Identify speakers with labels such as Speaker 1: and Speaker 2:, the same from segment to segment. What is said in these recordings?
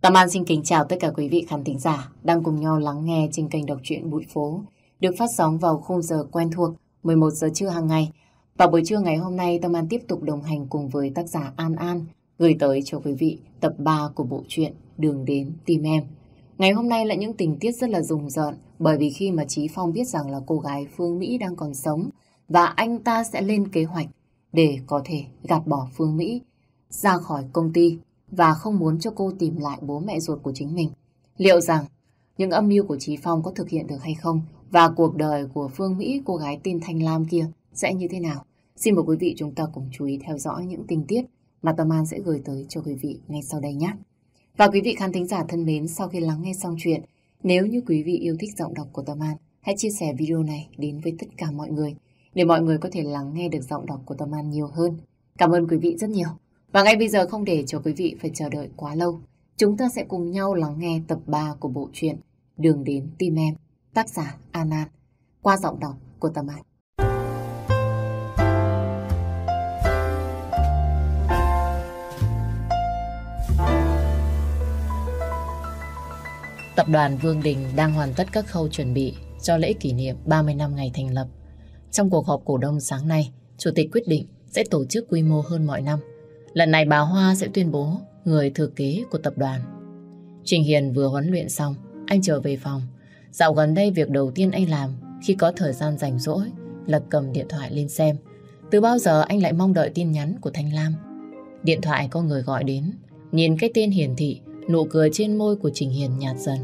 Speaker 1: Tâm An xin kính chào tất cả quý vị khán thính giả đang cùng nhau lắng nghe trên kênh đọc truyện Bụi Phố, được phát sóng vào khung giờ quen thuộc 11 giờ trưa hàng ngày. Và buổi trưa ngày hôm nay, Tâm An tiếp tục đồng hành cùng với tác giả An An gửi tới cho quý vị tập 3 của bộ truyện Đường Đến Tìm Em. Ngày hôm nay là những tình tiết rất là rùng rợn, bởi vì khi mà Chí Phong biết rằng là cô gái Phương Mỹ đang còn sống và anh ta sẽ lên kế hoạch để có thể gạt bỏ Phương Mỹ ra khỏi công ty và không muốn cho cô tìm lại bố mẹ ruột của chính mình. Liệu rằng những âm mưu của Chí Phong có thực hiện được hay không, và cuộc đời của Phương Mỹ, cô gái tên Thanh Lam kia, sẽ như thế nào? Xin mời quý vị chúng ta cùng chú ý theo dõi những tình tiết mà Tâm An sẽ gửi tới cho quý vị ngay sau đây nhé. Và quý vị khán thính giả thân mến, sau khi lắng nghe xong chuyện, nếu như quý vị yêu thích giọng đọc của Tâm An, hãy chia sẻ video này đến với tất cả mọi người để mọi người có thể lắng nghe được giọng đọc của Tâm An nhiều hơn. Cảm ơn quý vị rất nhiều. Và ngay bây giờ, không để cho quý vị phải chờ đợi quá lâu, chúng ta sẽ cùng nhau lắng nghe tập 3 của bộ truyện Đường Đến Tìm Em, tác giả An An, qua giọng đọc của Tâm An. Tập đoàn Vương Đình đang hoàn tất các khâu chuẩn bị cho lễ kỷ niệm 30 năm ngày thành lập. Trong cuộc họp cổ đông sáng nay, Chủ tịch quyết định sẽ tổ chức quy mô hơn mọi năm. Lần này bà Hoa sẽ tuyên bố người thừa kế của tập đoàn. Trình Hiền vừa huấn luyện xong, anh trở về phòng. Dạo gần đây việc đầu tiên anh làm khi có thời gian rảnh rỗi là cầm điện thoại lên xem. Từ bao giờ anh lại mong đợi tin nhắn của Thanh Lam. Điện thoại có người gọi đến, nhìn cái tên hiển thị, nụ cười trên môi của Trình Hiền nhạt dần.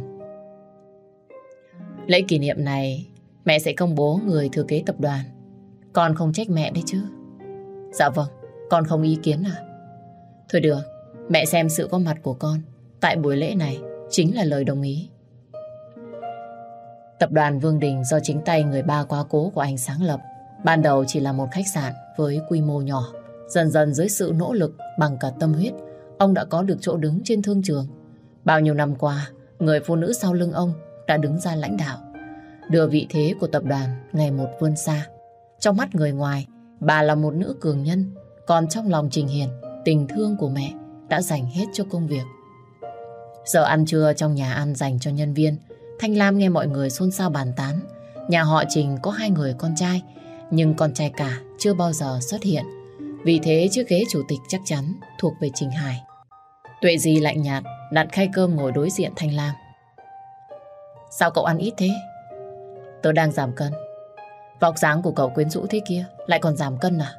Speaker 1: Lễ kỷ niệm này mẹ sẽ công bố người thừa kế tập đoàn. Con không trách mẹ đấy chứ? Dạ vâng, con không ý kiến à? Thôi được, mẹ xem sự có mặt của con tại buổi lễ này chính là lời đồng ý. Tập đoàn Vương Đình do chính tay người ba quá cố của anh sáng lập. Ban đầu chỉ là một khách sạn với quy mô nhỏ. Dần dần dưới sự nỗ lực bằng cả tâm huyết, ông đã có được chỗ đứng trên thương trường. Bao nhiêu năm qua, người phụ nữ sau lưng ông đã đứng ra lãnh đạo, đưa vị thế của tập đoàn ngày một vươn xa. Trong mắt người ngoài, bà là một nữ cường nhân, còn trong lòng Trình Hiền, tình thương của mẹ đã dành hết cho công việc. Giờ ăn trưa trong nhà ăn dành cho nhân viên, Thanh Lam nghe mọi người xôn xao bàn tán. Nhà họ Trình có 2 người con trai, nhưng con trai cả chưa bao giờ xuất hiện. Vì thế chiếc ghế chủ tịch chắc chắn thuộc về Trình Hải. Tuệ Di lạnh nhạt đặt khay cơm ngồi đối diện Thanh Lam. Sao cậu ăn ít thế? Tớ đang giảm cân. Vóc dáng của cậu quyến rũ thế kia, lại còn giảm cân à?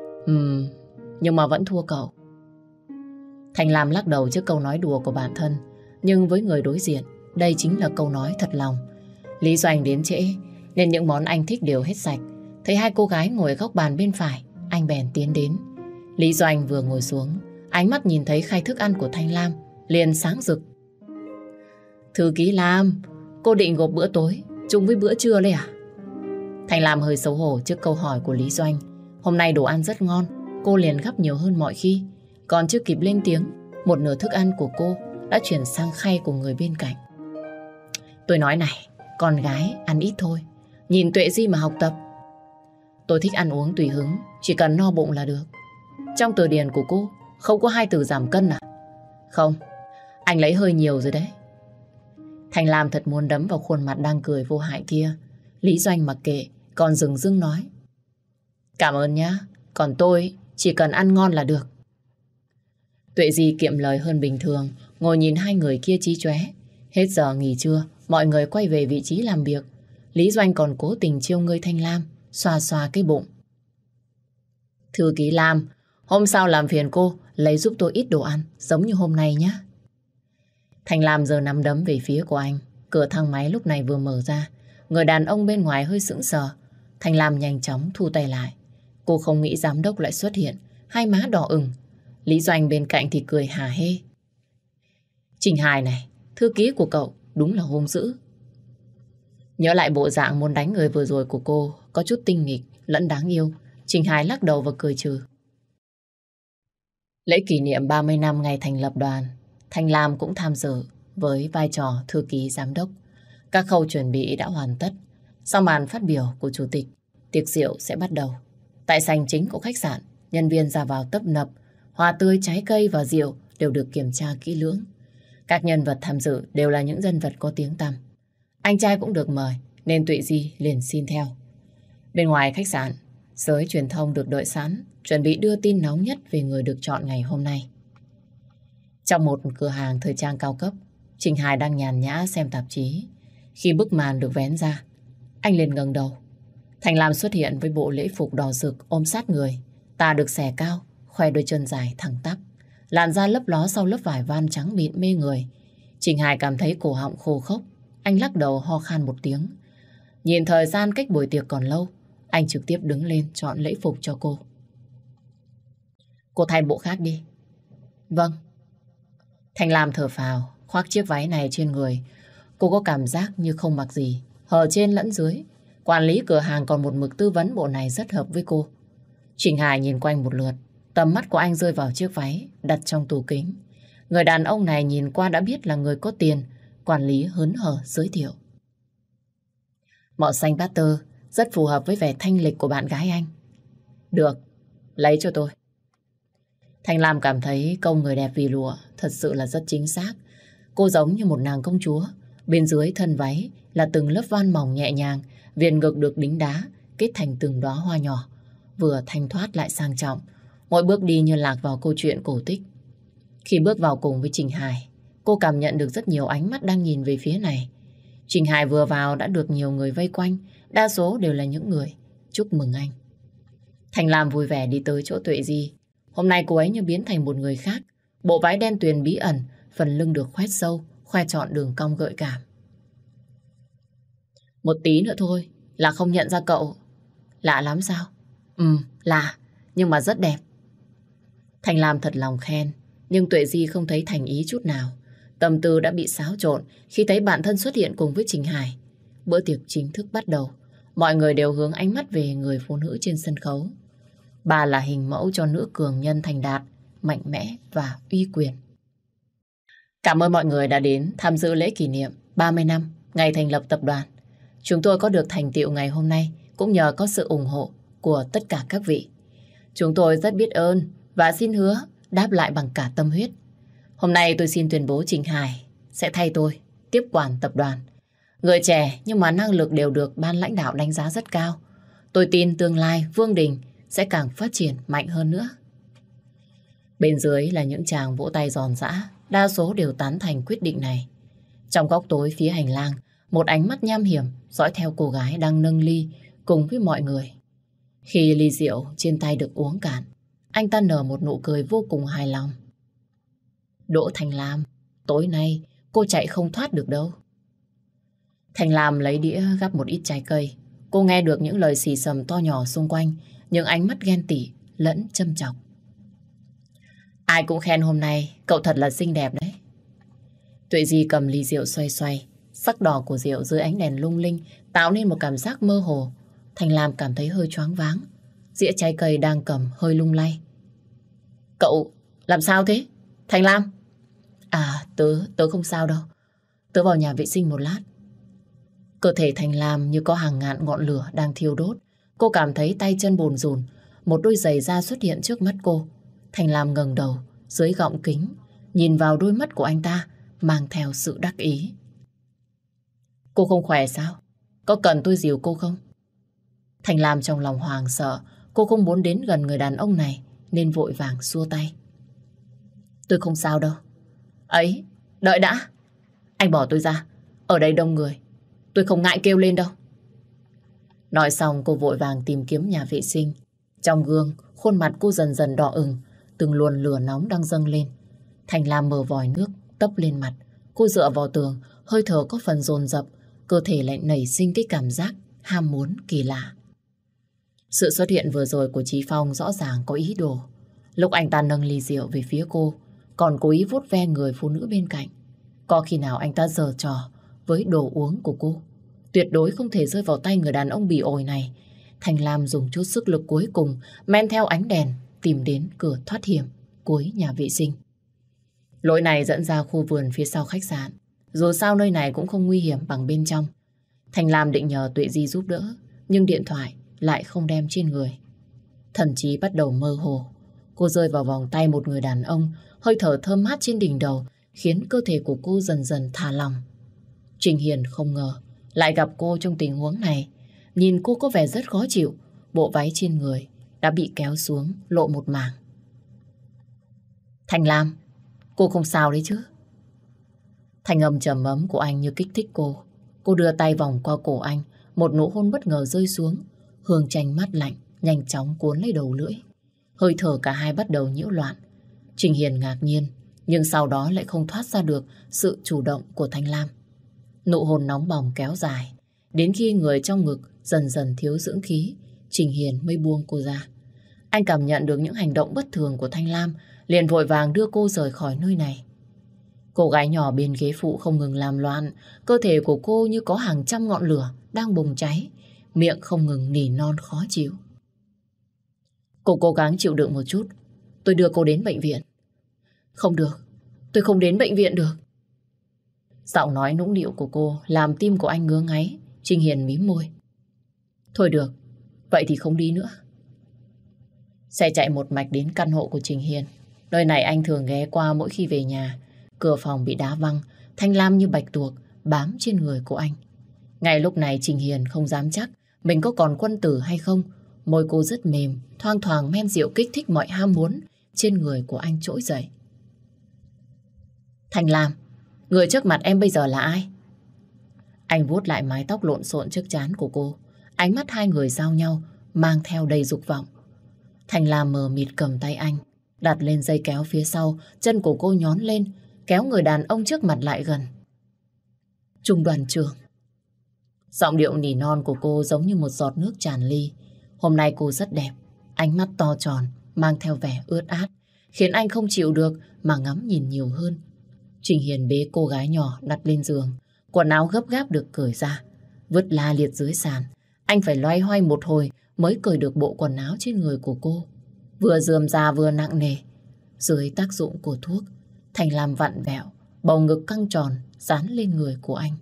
Speaker 1: Nhưng mà vẫn thua cậu. Thanh Lam lắc đầu trước câu nói đùa của bản thân, nhưng với người đối diện, đây chính là câu nói thật lòng. Lý Doanh đến trễ nên những món anh thích đều hết sạch. Thấy 2 cô gái ngồi ở góc bàn bên phải, anh bèn tiến đến. Lý Doanh vừa ngồi xuống, ánh mắt nhìn thấy khay thức ăn của Thanh Lam liền sáng rực. Thư ký Lam, cô định gộp bữa tối chung với bữa trưa đấy à? Thanh Lam hơi xấu hổ trước câu hỏi của Lý Doanh. Hôm nay đồ ăn rất ngon, cô liền gắp nhiều hơn mọi khi. Còn chưa kịp lên tiếng, một nửa thức ăn của cô đã chuyển sang khay của người bên cạnh. Tôi nói này, con gái ăn ít thôi, nhìn Tuệ Di mà học tập. Tôi thích ăn uống tùy hứng, chỉ cần no bụng là được. Trong từ điển của cô không có 2 từ giảm cân à? Không, anh lấy hơi nhiều rồi đấy. Thanh Lam thật muốn đấm vào khuôn mặt đang cười vô hại kia. Lý Doanh mặc kệ, còn dừng dưng nói. Cảm ơn nhá, còn tôi chỉ cần ăn ngon là được. Tuệ Di kiệm lời hơn bình thường, ngồi nhìn 2 người kia chí chóe. Hết giờ nghỉ trưa, mọi người quay về vị trí làm việc. Lý Doanh còn cố tình trêu ngươi Thanh Lam, xoa xoa cái bụng. Thư ký Lam, hôm sau làm phiền cô lấy giúp tôi ít đồ ăn, giống như hôm nay nhé. Thanh Lam giờ nắm đấm về phía của anh. Cửa thang máy lúc này vừa mở ra. Người đàn ông bên ngoài hơi sững sờ. Thanh Lam nhanh chóng thu tay lại. Cô không nghĩ giám đốc lại xuất hiện, 2 má đỏ ửng. Lý Doanh bên cạnh thì cười hả hê. Trình Hải này, thư ký của cậu đúng là hung dữ. Nhớ lại bộ dạng muốn đánh người vừa rồi của cô, có chút tinh nghịch lẫn đáng yêu. Trình Hải lắc đầu và cười trừ. Lễ kỷ niệm 30 năm ngày thành lập đoàn, Thanh Lam cũng tham dự với vai trò thư ký giám đốc. Các khâu chuẩn bị đã hoàn tất. Sau màn phát biểu của chủ tịch, tiệc rượu sẽ bắt đầu. Tại sảnh chính của khách sạn, nhân viên ra vào tấp nập, hoa tươi, trái cây và rượu đều được kiểm tra kỹ lưỡng. Các nhân vật tham dự đều là những nhân vật có tiếng tăm. Anh trai cũng được mời, nên Tuệ Di liền xin theo. Bên ngoài khách sạn, giới truyền thông được đợi sẵn, chuẩn bị đưa tin nóng nhất về người được chọn ngày hôm nay. Trong một cửa hàng thời trang cao cấp, Trình Hải đang nhàn nhã xem tạp chí. Khi bức màn được vén ra, anh liền ngẩng đầu. Thành Lam xuất hiện với bộ lễ phục đỏ rực ôm sát người, tà được xẻ cao, khoe đôi chân dài thẳng tắp, làn da lấp ló sau lớp vải van trắng mịn mê người. Trình Hải cảm thấy cổ họng khô khốc, anh lắc đầu ho khan một tiếng. Nhìn thời gian cách buổi tiệc còn lâu, anh trực tiếp đứng lên chọn lễ phục cho cô. Cô thay bộ khác đi. Vâng. Thành Lam thở phào, khoác chiếc váy này trên người. Cô có cảm giác như không mặc gì, hở trên lẫn dưới. Quản lý cửa hàng còn một mực tư vấn bộ này rất hợp với cô. Trình Hải nhìn quanh một lượt, tầm mắt của anh rơi vào chiếc váy đặt trong tủ kính. Người đàn ông này nhìn qua đã biết là người có tiền. Quản lý hớn hở giới thiệu. Màu xanh pastel rất phù hợp với vẻ thanh lịch của bạn gái anh. Được, lấy cho tôi. Thành Lam cảm thấy câu người đẹp vì lụa thật sự là rất chính xác. Cô giống như một nàng công chúa. Bên dưới thân váy là từng lớp van mỏng nhẹ nhàng, viền ngực được đính đá, kết thành từng đóa hoa nhỏ, vừa thanh thoát lại sang trọng. Mỗi bước đi như lạc vào câu chuyện cổ tích. Khi bước vào cùng với Trình Hải, cô cảm nhận được rất nhiều ánh mắt đang nhìn về phía này. Trình Hải vừa vào đã được nhiều người vây quanh, đa số đều là những người chúc mừng anh. Thành Lam vui vẻ đi tới chỗ Tuệ Di. Hôm nay cô ấy như biến thành một người khác. Bộ váy đen tuyền bí ẩn, phần lưng được khoét sâu, khoe trọn đường cong gợi cảm. Một tí nữa thôi là không nhận ra cậu. Lạ lắm sao? Lạ, nhưng mà rất đẹp. Thành Lam thật lòng khen, nhưng Tuệ Di không thấy thành ý chút nào. Tâm tư đã bị xáo trộn khi thấy bạn thân xuất hiện cùng với Trình Hải. Bữa tiệc chính thức bắt đầu. Mọi người đều hướng ánh mắt về người phụ nữ trên sân khấu. Bà là hình mẫu cho nữ cường nhân thành đạt, mạnh mẽ và uy quyền. Cảm ơn mọi người đã đến tham dự lễ kỷ niệm 30 năm ngày thành lập tập đoàn. Chúng tôi có được thành tựu ngày hôm nay cũng nhờ có sự ủng hộ của tất cả các vị. Chúng tôi rất biết ơn và xin hứa đáp lại bằng cả tâm huyết. Hôm nay tôi xin tuyên bố Trình Hải sẽ thay tôi tiếp quản tập đoàn. Người trẻ nhưng mà năng lực đều được ban lãnh đạo đánh giá rất cao. Tôi tin tương lai Vương Đình sẽ càng phát triển mạnh hơn nữa. Bên dưới là những tràng vỗ tay giòn giã, đa số đều tán thành quyết định này. Trong góc tối phía hành lang, một ánh mắt nham hiểm dõi theo cô gái đang nâng ly cùng với mọi người. Khi ly rượu trên tay được uống cạn, anh ta nở một nụ cười vô cùng hài lòng. Đỗ Thành Lam, tối nay cô chạy không thoát được đâu. Thành Lam lấy đĩa gắp một ít trái cây. Cô nghe được những lời xì xầm to nhỏ xung quanh, những ánh mắt ghen tị lẫn châm chọc. Ai cũng khen hôm nay cậu thật là xinh đẹp đấy. Tuệ Di cầm ly rượu xoay xoay, sắc đỏ của rượu dưới ánh đèn lung linh tạo nên một cảm giác mơ hồ. Thành Lam cảm thấy hơi choáng váng. Dĩa trái cây đang cầm hơi lung lay. Cậu làm sao thế? Thành Lam? À, tớ không sao đâu. Tớ vào nhà vệ sinh một lát. Cơ thể Thành Lam như có hàng ngàn ngọn lửa đang thiêu đốt. Cô cảm thấy tay chân bồn rùn. Một đôi giày da xuất hiện trước mắt cô. Thành Lam ngẩng đầu dưới gọng kính, nhìn vào đôi mắt của anh ta mang theo sự đắc ý. Cô không khỏe sao? Có cần tôi dìu cô không? Thành Lam trong lòng hoảng sợ. Cô không muốn đến gần người đàn ông này nên vội vàng xua tay. Tôi không sao đâu. Ấy, đợi đã. Anh bỏ tôi ra. Ở đây đông người. Tôi không ngại kêu lên đâu. Nói xong cô vội vàng tìm kiếm nhà vệ sinh. Trong gương, khuôn mặt cô dần dần đỏ ửng, từng luồn lửa nóng đang dâng lên. Thành Lam mở vòi nước, tấp lên mặt. Cô dựa vào tường, hơi thở có phần dồn dập, cơ thể lại nảy sinh cái cảm giác ham muốn kỳ lạ. Sự xuất hiện vừa rồi của Chí Phong rõ ràng có ý đồ. Lúc anh ta nâng ly rượu về phía cô, còn cố ý vuốt ve người phụ nữ bên cạnh. Có khi nào anh ta giở trò với đồ uống của cô? Tuyệt đối không thể rơi vào tay người đàn ông bỉ ổi này. Thành Lam dùng chút sức lực cuối cùng, men theo ánh đèn, tìm đến cửa thoát hiểm cuối nhà vệ sinh. Lối này dẫn ra khu vườn phía sau khách sạn. Dù sao nơi này cũng không nguy hiểm bằng bên trong. Thành Lam định nhờ Tuệ Di giúp đỡ, nhưng điện thoại lại không đem trên người. Thần trí bắt đầu mơ hồ. Cô rơi vào vòng tay một người đàn ông, hơi thở thơm mát trên đỉnh đầu khiến cơ thể của cô dần dần thả lỏng. Trình Hiền không ngờ lại gặp cô trong tình huống này. Nhìn cô có vẻ rất khó chịu, bộ váy trên người đã bị kéo xuống lộ một mảng. Thành Lam, cô không sao đấy chứ? Thanh âm trầm ấm của anh như kích thích cô. Cô đưa tay vòng qua cổ anh, một nụ hôn bất ngờ rơi xuống. Hương chanh mát lạnh nhanh chóng cuốn lấy đầu lưỡi. Hơi thở cả hai bắt đầu nhiễu loạn. Trình Hiền ngạc nhiên, nhưng sau đó lại không thoát ra được sự chủ động của Thanh Lam. Nụ hôn nóng bỏng kéo dài, đến khi người trong ngực dần dần thiếu dưỡng khí, Trình Hiền mới buông cô ra. Anh cảm nhận được những hành động bất thường của Thanh Lam, liền vội vàng đưa cô rời khỏi nơi này. Cô gái nhỏ bên ghế phụ không ngừng làm loạn, cơ thể của cô như có hàng trăm ngọn lửa đang bùng cháy, miệng không ngừng nỉ non khó chịu. Cô cố gắng chịu đựng một chút, tôi đưa cô đến bệnh viện. Không được, tôi không đến bệnh viện được. Giọng nói nũng nịu của cô làm tim của anh ngứa ngáy. Trình Hiền mím môi. Thôi được, vậy thì không đi nữa. Xe chạy một mạch đến căn hộ của Trình Hiền. Nơi này anh thường ghé qua mỗi khi về nhà. Cửa phòng bị đá văng, Thanh Lam như bạch tuộc bám trên người của anh. Ngay lúc này Trình Hiền không dám chắc mình có còn quân tử hay không. Môi cô rất mềm, thoang thoảng men rượu kích thích mọi ham muốn trên người của anh trỗi dậy. Thanh Lam, người trước mặt em bây giờ là ai? Anh vuốt lại mái tóc lộn xộn trước trán của cô. Ánh mắt hai người giao nhau, mang theo đầy dục vọng. Thanh Lam mờ mịt cầm tay anh, đặt lên dây kéo phía sau, chân của cô nhón lên, kéo người đàn ông trước mặt lại gần. Trung đoàn trưởng. Giọng điệu nỉ non của cô giống như một giọt nước tràn ly. Hôm nay cô rất đẹp, ánh mắt to tròn, mang theo vẻ ướt át, khiến anh không chịu được mà ngắm nhìn nhiều hơn. Trình Hiền bế cô gái nhỏ đặt lên giường, quần áo gấp gáp được cởi ra, vứt la liệt dưới sàn. Anh phải loay hoay một hồi mới cởi được bộ quần áo trên người của cô. Vừa rườm rà vừa nặng nề. Dưới tác dụng của thuốc, Thành làm vặn vẹo, bầu ngực căng tròn dán lên người của anh.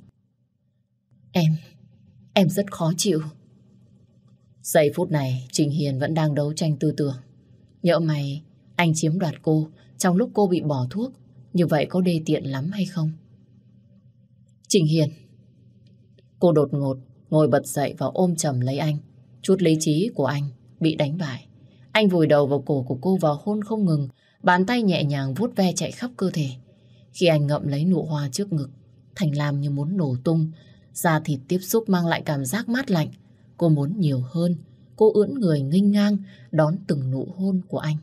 Speaker 1: Em rất khó chịu. Giây phút này Trình Hiền vẫn đang đấu tranh tư tưởng. Nhỡ mày anh chiếm đoạt cô trong lúc cô bị bỏ thuốc, như vậy có đê tiện lắm hay không? Trình Hiền. Cô đột ngột ngồi bật dậy và ôm chầm lấy anh. Chút lý trí của anh bị đánh bại. Anh vùi đầu vào cổ của cô và hôn không ngừng, bàn tay nhẹ nhàng vuốt ve chạy khắp cơ thể. Khi anh ngậm lấy nụ hoa trước ngực, Thành Lam như muốn nổ tung. Da thịt tiếp xúc mang lại cảm giác mát lạnh. Cô muốn nhiều hơn. Cô ưỡn người nghênh ngang đón từng nụ hôn của anh.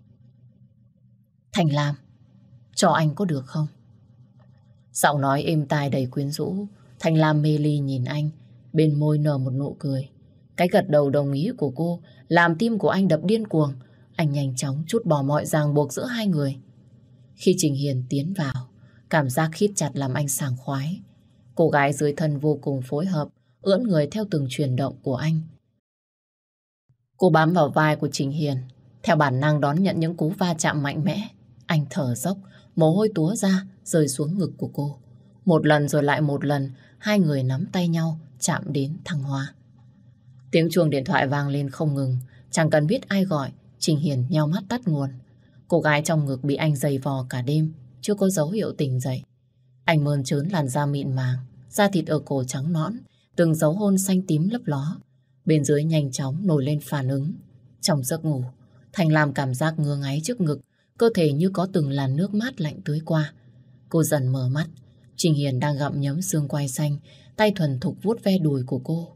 Speaker 1: Thành Lam, cho anh có được không? Giọng nói êm tai đầy quyến rũ. Thành Lam mê ly nhìn anh, bên môi nở một nụ cười. Cái gật đầu đồng ý của cô làm tim của anh đập điên cuồng. Anh nhanh chóng trút bỏ mọi ràng buộc giữa hai người. Khi Trình Hiền tiến vào, cảm giác khít chặt làm anh sảng khoái. Cô gái dưới thân vô cùng phối hợp, ưỡn người theo từng chuyển động của anh. Cô bám vào vai của Trình Hiền, theo bản năng đón nhận những cú va chạm mạnh mẽ. Anh thở dốc, mồ hôi túa ra, rơi xuống ngực của cô. Một lần rồi lại một lần, hai người nắm tay nhau, chạm đến thăng hoa. Tiếng chuông điện thoại vang lên không ngừng. Chẳng cần biết ai gọi, Trình Hiền nheo mắt tắt nguồn. Cô gái trong ngực bị anh giày vò cả đêm, chưa có dấu hiệu tỉnh dậy. Anh mơn trớn làn da mịn màng, da thịt ở cổ trắng nõn, từng dấu hôn xanh tím lấp ló. Bên dưới nhanh chóng nổi lên phản ứng. Trong giấc ngủ, Thành làm cảm giác ngứa ngáy trước ngực, cơ thể như có từng làn nước mát lạnh tưới qua. Cô dần mở mắt, Trình Hiền đang gặm nhấm xương quai xanh, tay thuần thục vuốt ve đùi của cô.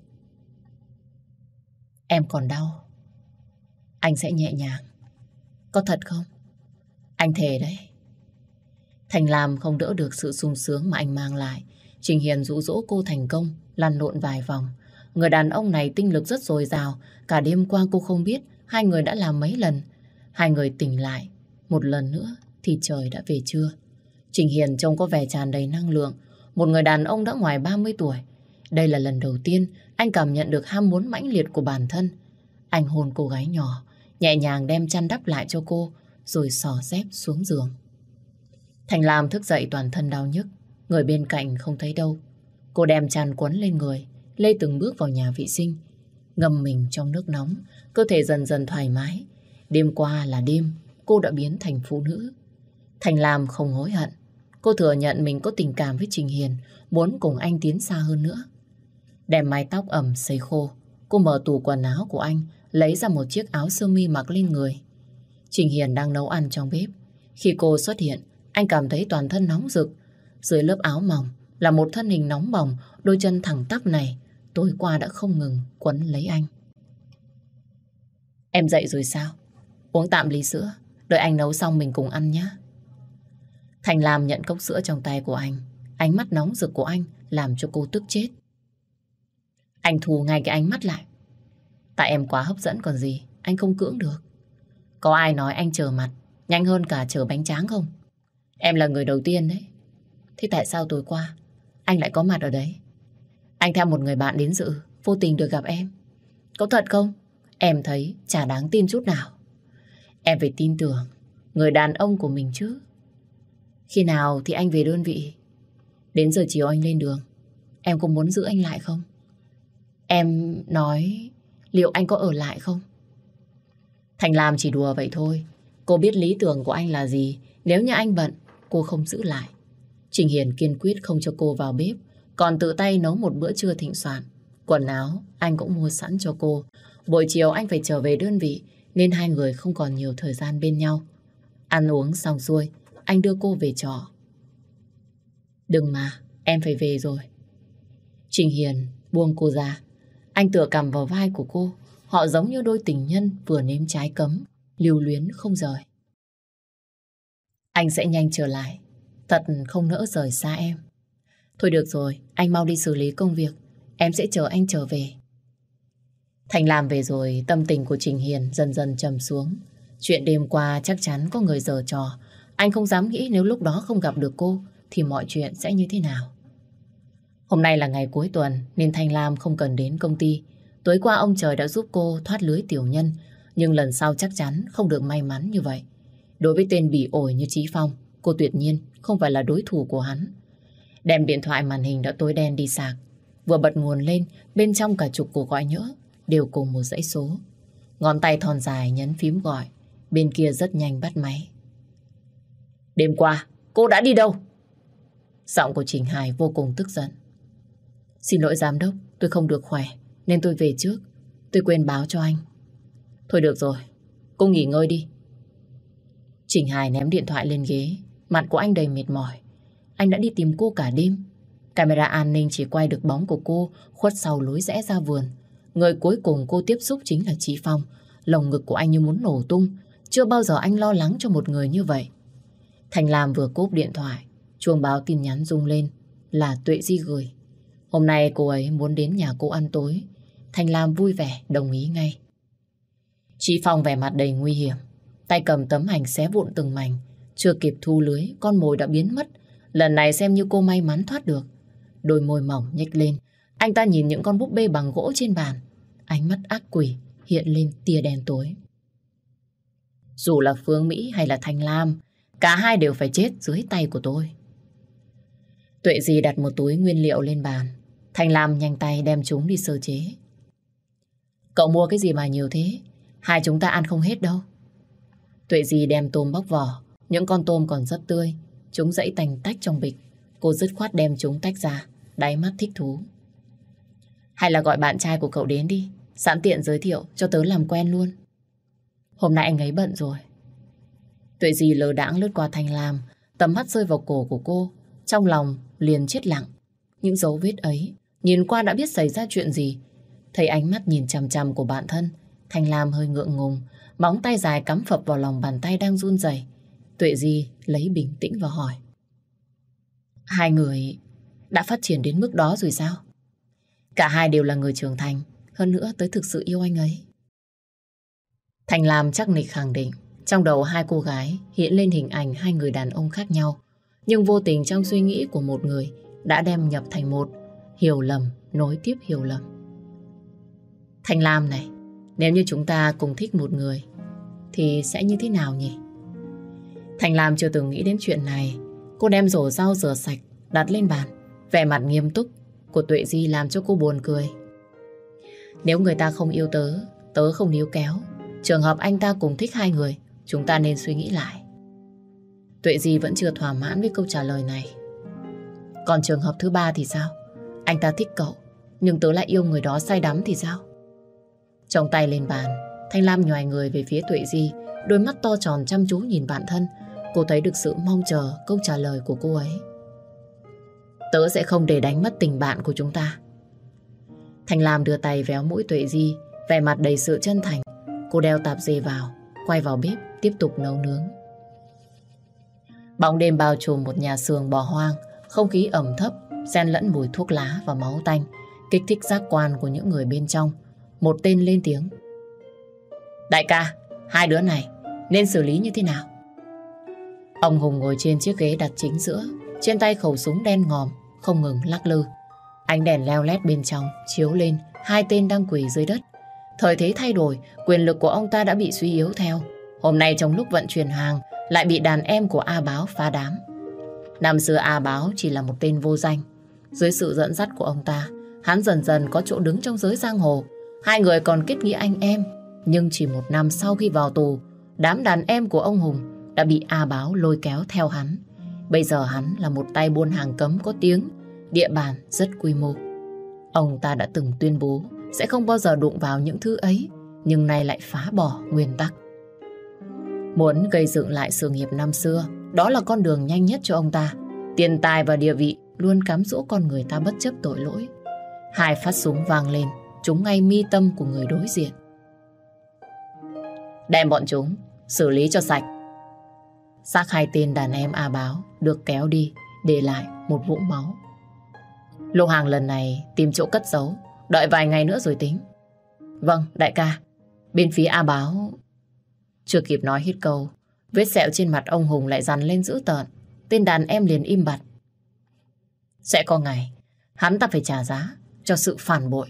Speaker 1: Em còn đau. Anh sẽ nhẹ nhàng. Có thật không? Anh thề đấy. Thành Lam không đỡ được sự sung sướng mà anh mang lại. Trình Hiền dụ dỗ cô thành công, lăn lộn vài vòng. Người đàn ông này tinh lực rất dồi dào. Cả đêm qua cô không biết hai người đã làm mấy lần. Hai người tỉnh lại một lần nữa thì trời đã về trưa. Trình Hiền trông có vẻ tràn đầy năng lượng. Một người đàn ông đã ngoài 30 tuổi. Đây là lần đầu tiên anh cảm nhận được ham muốn mãnh liệt của bản thân. Anh hôn cô gái nhỏ, nhẹ nhàng đem chăn đắp lại cho cô, rồi xỏ dép xuống giường. Thành Lam thức dậy toàn thân đau nhức, người bên cạnh không thấy đâu. Cô đem chăn quấn lên người, lê từng bước vào nhà vệ sinh. Ngâm mình trong nước nóng, cơ thể dần dần thoải mái. Đêm qua là đêm, cô đã biến thành phụ nữ. Thành Lam không hối hận. Cô thừa nhận mình có tình cảm với Trình Hiền, muốn cùng anh tiến xa hơn nữa. Đem mái tóc ẩm sấy khô, cô mở tủ quần áo của anh, lấy ra một chiếc áo sơ mi mặc lên người. Trình Hiền đang nấu ăn trong bếp. Khi cô xuất hiện, anh cảm thấy toàn thân nóng rực. Dưới lớp áo mỏng là một thân hình nóng bỏng, đôi chân thẳng tắp này tối qua đã không ngừng quấn lấy anh. Em dậy rồi sao? Uống tạm ly sữa, đợi anh nấu xong mình cùng ăn nhé. Thành Lam nhận cốc sữa trong tay của anh. Ánh mắt nóng rực của anh làm cho cô tức chết. Anh thu ngay cái ánh mắt lại. Tại em quá hấp dẫn còn gì, anh không cưỡng được. Có ai nói anh chờ mặt nhanh hơn cả chờ bánh tráng không? Em là người đầu tiên đấy. Thế tại sao tối qua anh lại có mặt ở đấy? Anh theo một người bạn đến dự, vô tình được gặp em. Có thật không? Em thấy chả đáng tin chút nào. Em phải tin tưởng người đàn ông của mình chứ. Khi nào thì anh về đơn vị? Đến giờ chiều anh lên đường. Em có muốn giữ anh lại không? Em nói liệu anh có ở lại không? Thành Lam chỉ đùa vậy thôi. Cô biết lý tưởng của anh là gì. Nếu như anh bận, cô không giữ lại. Trình Hiền kiên quyết không cho cô vào bếp, còn tự tay nấu một bữa trưa thịnh soạn. Quần áo anh cũng mua sẵn cho cô. Buổi chiều anh phải trở về đơn vị, nên hai người không còn nhiều thời gian bên nhau. Ăn uống xong xuôi, anh đưa cô về trọ. Đừng mà, em phải về rồi. Trình Hiền buông cô ra. Anh tựa cằm vào vai của cô. Họ giống như đôi tình nhân vừa nếm trái cấm, lưu luyến không rời. Anh sẽ nhanh trở lại. Thật không nỡ rời xa em. Thôi được rồi, anh mau đi xử lý công việc. Em sẽ chờ anh trở về. Thành Lam về rồi, tâm tình của Trình Hiền dần dần trầm xuống. Chuyện đêm qua chắc chắn có người giở trò. Anh không dám nghĩ nếu lúc đó không gặp được cô thì mọi chuyện sẽ như thế nào. Hôm nay là ngày cuối tuần nên Thành Lam không cần đến công ty. Tối qua ông trời đã giúp cô thoát lưới tiểu nhân, nhưng lần sau chắc chắn không được may mắn như vậy. Đối với tên bỉ ổi như Chí Phong, cô tuyệt nhiên không phải là đối thủ của hắn. Đem điện thoại màn hình đã tối đen đi sạc. Vừa bật nguồn lên, bên trong cả chục cuộc gọi nhỡ đều cùng một dãy số. Ngón tay thon dài nhấn phím gọi. Bên kia rất nhanh bắt máy. Đêm qua, cô đã đi đâu? Giọng của Trình Hải vô cùng tức giận. Xin lỗi giám đốc, tôi không được khỏe nên tôi về trước. Tôi quên báo cho anh. Thôi được rồi, cô nghỉ ngơi đi. Trình Hải ném điện thoại lên ghế. Mặt của anh đầy mệt mỏi. Anh đã đi tìm cô cả đêm. Camera an ninh chỉ quay được bóng của cô khuất sau lối rẽ ra vườn. Người cuối cùng cô tiếp xúc chính là Chí Phong. Lồng ngực của anh như muốn nổ tung. Chưa bao giờ anh lo lắng cho một người như vậy. Thành Lam vừa cốp điện thoại, chuông báo tin nhắn rung lên. Là Tuệ Di gửi. Hôm nay cô ấy muốn đến nhà cô ăn tối. Thành Lam vui vẻ đồng ý ngay. Chí Phong vẻ mặt đầy nguy hiểm, tay cầm tấm ảnh xé vụn từng mảnh. Chưa kịp thu lưới, con mồi đã biến mất. Lần này xem như cô may mắn thoát được. Đôi môi mỏng nhếch lên. Anh ta nhìn những con búp bê bằng gỗ trên bàn. Ánh mắt ác quỷ hiện lên tia đen tối. Dù là Phương Mỹ hay là Thanh Lam, cả hai đều phải chết dưới tay của tôi. Tuệ Di đặt một túi nguyên liệu lên bàn. Thanh Lam nhanh tay đem chúng đi sơ chế. Cậu mua cái gì mà nhiều thế? Hai chúng ta ăn không hết đâu. Tuệ Di đem tôm bóc vỏ. Những con tôm còn rất tươi. Chúng dãy tành tách trong bịch. Cô dứt khoát đem chúng tách ra, đáy mắt thích thú. Hay là gọi bạn trai của cậu đến đi, sẵn tiện giới thiệu cho tớ làm quen luôn. Hôm nay anh ấy bận rồi. Tuệ Di lờ đãng lướt qua Thanh Lam. Tầm mắt rơi vào cổ của cô. Trong lòng liền chết lặng. Những dấu vết ấy nhìn qua đã biết xảy ra chuyện gì. Thấy ánh mắt nhìn chằm chằm của bạn thân, Thanh Lam hơi ngượng ngùng. Móng tay dài cắm phập vào lòng bàn tay đang run rẩy. Tuệ Di lấy bình tĩnh và hỏi. Hai người đã phát triển đến mức đó rồi sao? Cả hai đều là người trưởng thành. Hơn nữa tớ thực sự yêu anh ấy. Thanh Lam chắc nịch khẳng định. Trong đầu hai cô gái hiện lên hình ảnh hai người đàn ông khác nhau. Nhưng vô tình trong suy nghĩ của một người đã đem nhập thành một. Hiểu lầm, nối tiếp hiểu lầm. Thanh Lam này, nếu như chúng ta cùng thích một người thì sẽ như thế nào nhỉ? Thanh Lam chưa từng nghĩ đến chuyện này. Cô đem rổ rau rửa sạch đặt lên bàn. Vẻ mặt nghiêm túc của Tuệ Di làm cho cô buồn cười. Nếu người ta không yêu tớ, tớ không níu kéo. Trường hợp anh ta cùng thích hai người, chúng ta nên suy nghĩ lại. Tuệ Di vẫn chưa thỏa mãn với câu trả lời này. Còn trường hợp thứ ba thì sao? Anh ta thích cậu, nhưng tớ lại yêu người đó say đắm thì sao? Trong tay lên bàn, Thanh Lam nhoài người về phía Tuệ Di, đôi mắt to tròn chăm chú nhìn bạn thân. Cô thấy được sự mong chờ câu trả lời của cô ấy. Tớ sẽ không để đánh mất tình bạn của chúng ta. Thanh Lam đưa tay véo mũi Tuệ Di, vẻ mặt đầy sự chân thành. Cô đeo tạp dề vào, quay vào bếp, tiếp tục nấu nướng. Bóng đêm bao trùm một nhà xưởng bỏ hoang, không khí ẩm thấp, xen lẫn mùi thuốc lá và máu tanh, kích thích giác quan của những người bên trong. Một tên lên tiếng. Đại ca, hai đứa này nên xử lý như thế nào? Ông Hùng ngồi trên chiếc ghế đặt chính giữa, trên tay khẩu súng đen ngòm, không ngừng lắc lư. Ánh đèn leo lét bên trong chiếu lên hai tên đang quỳ dưới đất. Thời thế thay đổi, quyền lực của ông ta đã bị suy yếu theo. Hôm nay trong lúc vận chuyển hàng lại bị đàn em của A Báo phá đám. Năm xưa A Báo chỉ là một tên vô danh. Dưới sự dẫn dắt của ông ta, hắn dần dần có chỗ đứng trong giới giang hồ. Hai người còn kết nghĩa anh em. Nhưng chỉ một năm sau khi vào tù, đám đàn em của ông Hùng đã bị A Báo lôi kéo theo hắn. Bây giờ hắn là một tay buôn hàng cấm có tiếng, địa bàn rất quy mô. Ông ta đã từng tuyên bố sẽ không bao giờ đụng vào những thứ ấy, nhưng nay lại phá bỏ nguyên tắc. Muốn gây dựng lại sự nghiệp năm xưa, đó là con đường nhanh nhất cho ông ta. Tiền tài và địa vị luôn cám dỗ con người ta bất chấp tội lỗi. Hai phát súng vang lên, trúng ngay mi tâm của người đối diện. Đem bọn chúng xử lý cho sạch. Xác hai tên đàn em A Báo được kéo đi, để lại một vũng máu. Lô hàng lần này tìm chỗ cất giấu, đợi vài ngày nữa rồi tính. Vâng, đại ca. Bên phía A Báo... Chưa kịp nói hết câu, vết sẹo trên mặt ông Hùng lại dằn lên dữ tợn. Tên đàn em liền im bặt. Sẽ có ngày hắn ta phải trả giá cho sự phản bội.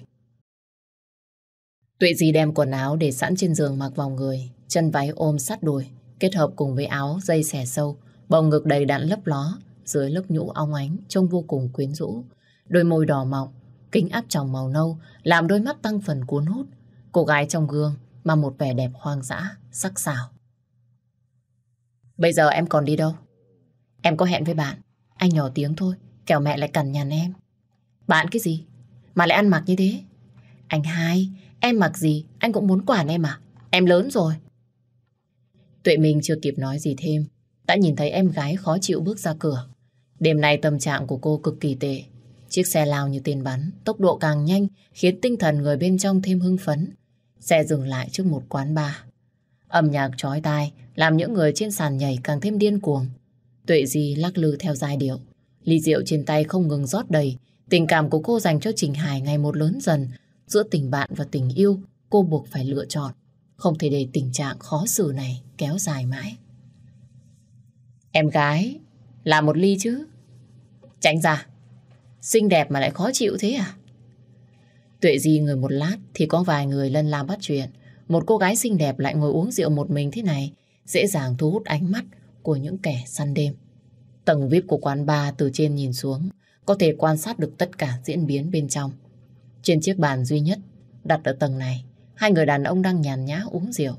Speaker 1: Tuệ Di đem quần áo để sẵn trên giường mặc vào người, chân váy ôm sát đùi, kết hợp cùng với áo dây xẻ sâu, bầu ngực đầy đặn lấp ló, dưới lớp nhũ óng ánh trông vô cùng quyến rũ. Đôi môi đỏ mọng, kính áp tròng màu nâu làm đôi mắt tăng phần cuốn hút. Cô gái trong gương mang một vẻ đẹp hoang dã, sắc sảo. Bây giờ em còn đi đâu? Em có hẹn với bạn. Anh nhỏ tiếng thôi, kẻo mẹ lại cằn nhằn em. Bạn cái gì mà lại ăn mặc như thế? Anh hai, em mặc gì anh cũng muốn quản em à? Em lớn rồi. Tuệ Minh chưa kịp nói gì thêm, đã nhìn thấy em gái khó chịu bước ra cửa. Đêm nay tâm trạng của cô cực kỳ tệ. Chiếc xe lao như tên bắn, tốc độ càng nhanh khiến tinh thần người bên trong thêm hưng phấn. Xe dừng lại trước một quán bar. Âm nhạc chói tai làm những người trên sàn nhảy càng thêm điên cuồng. Tuệ Di lắc lư theo giai điệu. Ly rượu trên tay không ngừng rót đầy. Tình cảm của cô dành cho Trình Hải ngày một lớn dần. Giữa tình bạn và tình yêu, cô buộc phải lựa chọn. Không thể để tình trạng khó xử này kéo dài mãi. Em gái, làm một ly chứ. Tránh ra. Xinh đẹp mà lại khó chịu thế à? Tuệ Di ngồi một lát thì có vài người lân la bắt chuyện. Một cô gái xinh đẹp lại ngồi uống rượu một mình thế này dễ dàng thu hút ánh mắt của những kẻ săn đêm. Tầng VIP của quán bar từ trên nhìn xuống có thể quan sát được tất cả diễn biến bên trong. Trên chiếc bàn duy nhất đặt ở tầng này, hai người đàn ông đang nhàn nhã uống rượu.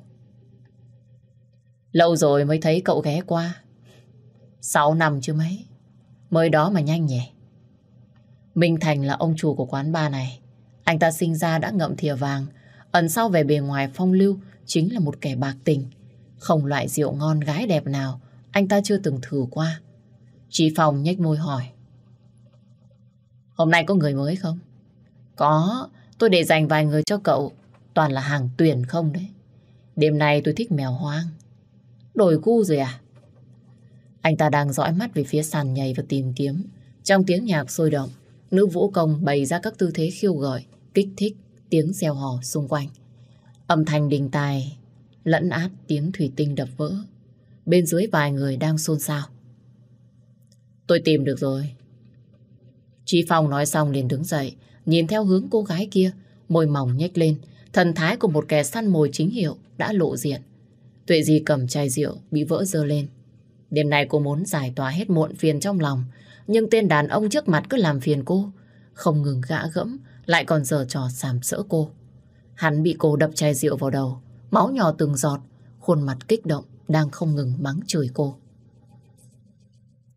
Speaker 1: Lâu rồi mới thấy cậu ghé qua. 6 năm chứ mấy. Mới đó mà nhanh nhỉ. Minh Thành là ông chủ của quán bar này. Anh ta sinh ra đã ngậm thìa vàng, ẩn sau về bề ngoài phong lưu chính là một kẻ bạc tình. Không loại rượu ngon gái đẹp nào anh ta chưa từng thử qua. Chị Phong nhếch môi hỏi. Hôm nay có người mới không? Có, tôi để dành vài người cho cậu. Toàn là hàng tuyển không đấy. Đêm nay tôi thích mèo hoang. Đổi gu rồi à? Anh ta đang dõi mắt về phía sàn nhảy và tìm kiếm. Trong tiếng nhạc sôi động, nữ vũ công bày ra các tư thế khiêu gợi, kích thích tiếng reo hò xung quanh. Âm thanh đình tài lẫn át tiếng thủy tinh đập vỡ. Bên dưới vài người đang xôn xao. Tôi tìm được rồi. Chí Phong nói xong liền đứng dậy, nhìn theo hướng cô gái kia, môi mỏng nhếch lên. Thần thái của một kẻ săn mồi chính hiệu đã lộ diện. Tuệ Di cầm chai rượu bị vỡ dơ lên. Đêm nay cô muốn giải tỏa hết muộn phiền trong lòng, nhưng tên đàn ông trước mặt cứ làm phiền cô, không ngừng gã gẫm, lại còn giở trò sàm sỡ cô. Hắn bị cô đập chai rượu vào đầu, máu nhỏ từng giọt, khuôn mặt kích động đang không ngừng mắng chửi cô.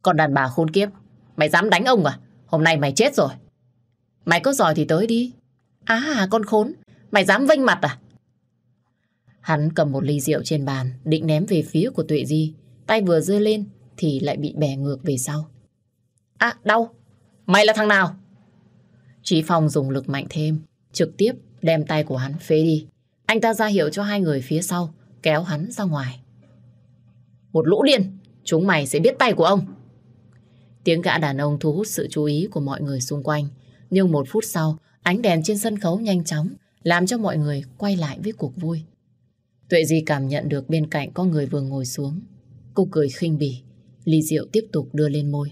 Speaker 1: Còn đàn bà khốn kiếp, mày dám đánh ông à? Hôm nay mày chết rồi. Mày có giỏi thì tới đi. Con khốn, mày dám vênh mặt à? Hắn cầm một ly rượu trên bàn, định ném về phía của Tuệ Di. Tay vừa giơ lên thì lại bị bẻ ngược về sau. Đau. Mày là thằng nào? Chí Phong dùng lực mạnh thêm, trực tiếp đem tay của hắn phế đi. Anh ta ra hiệu cho hai người phía sau, kéo hắn ra ngoài. Một lũ điên, chúng mày sẽ biết tay của ông. Tiếng gã đàn ông thu hút sự chú ý của mọi người xung quanh. Nhưng 1 phút sau, ánh đèn trên sân khấu nhanh chóng làm cho mọi người quay lại với cuộc vui. Tuệ Di cảm nhận được bên cạnh có người vừa ngồi xuống. Cô cười khinh bỉ, ly rượu tiếp tục đưa lên môi.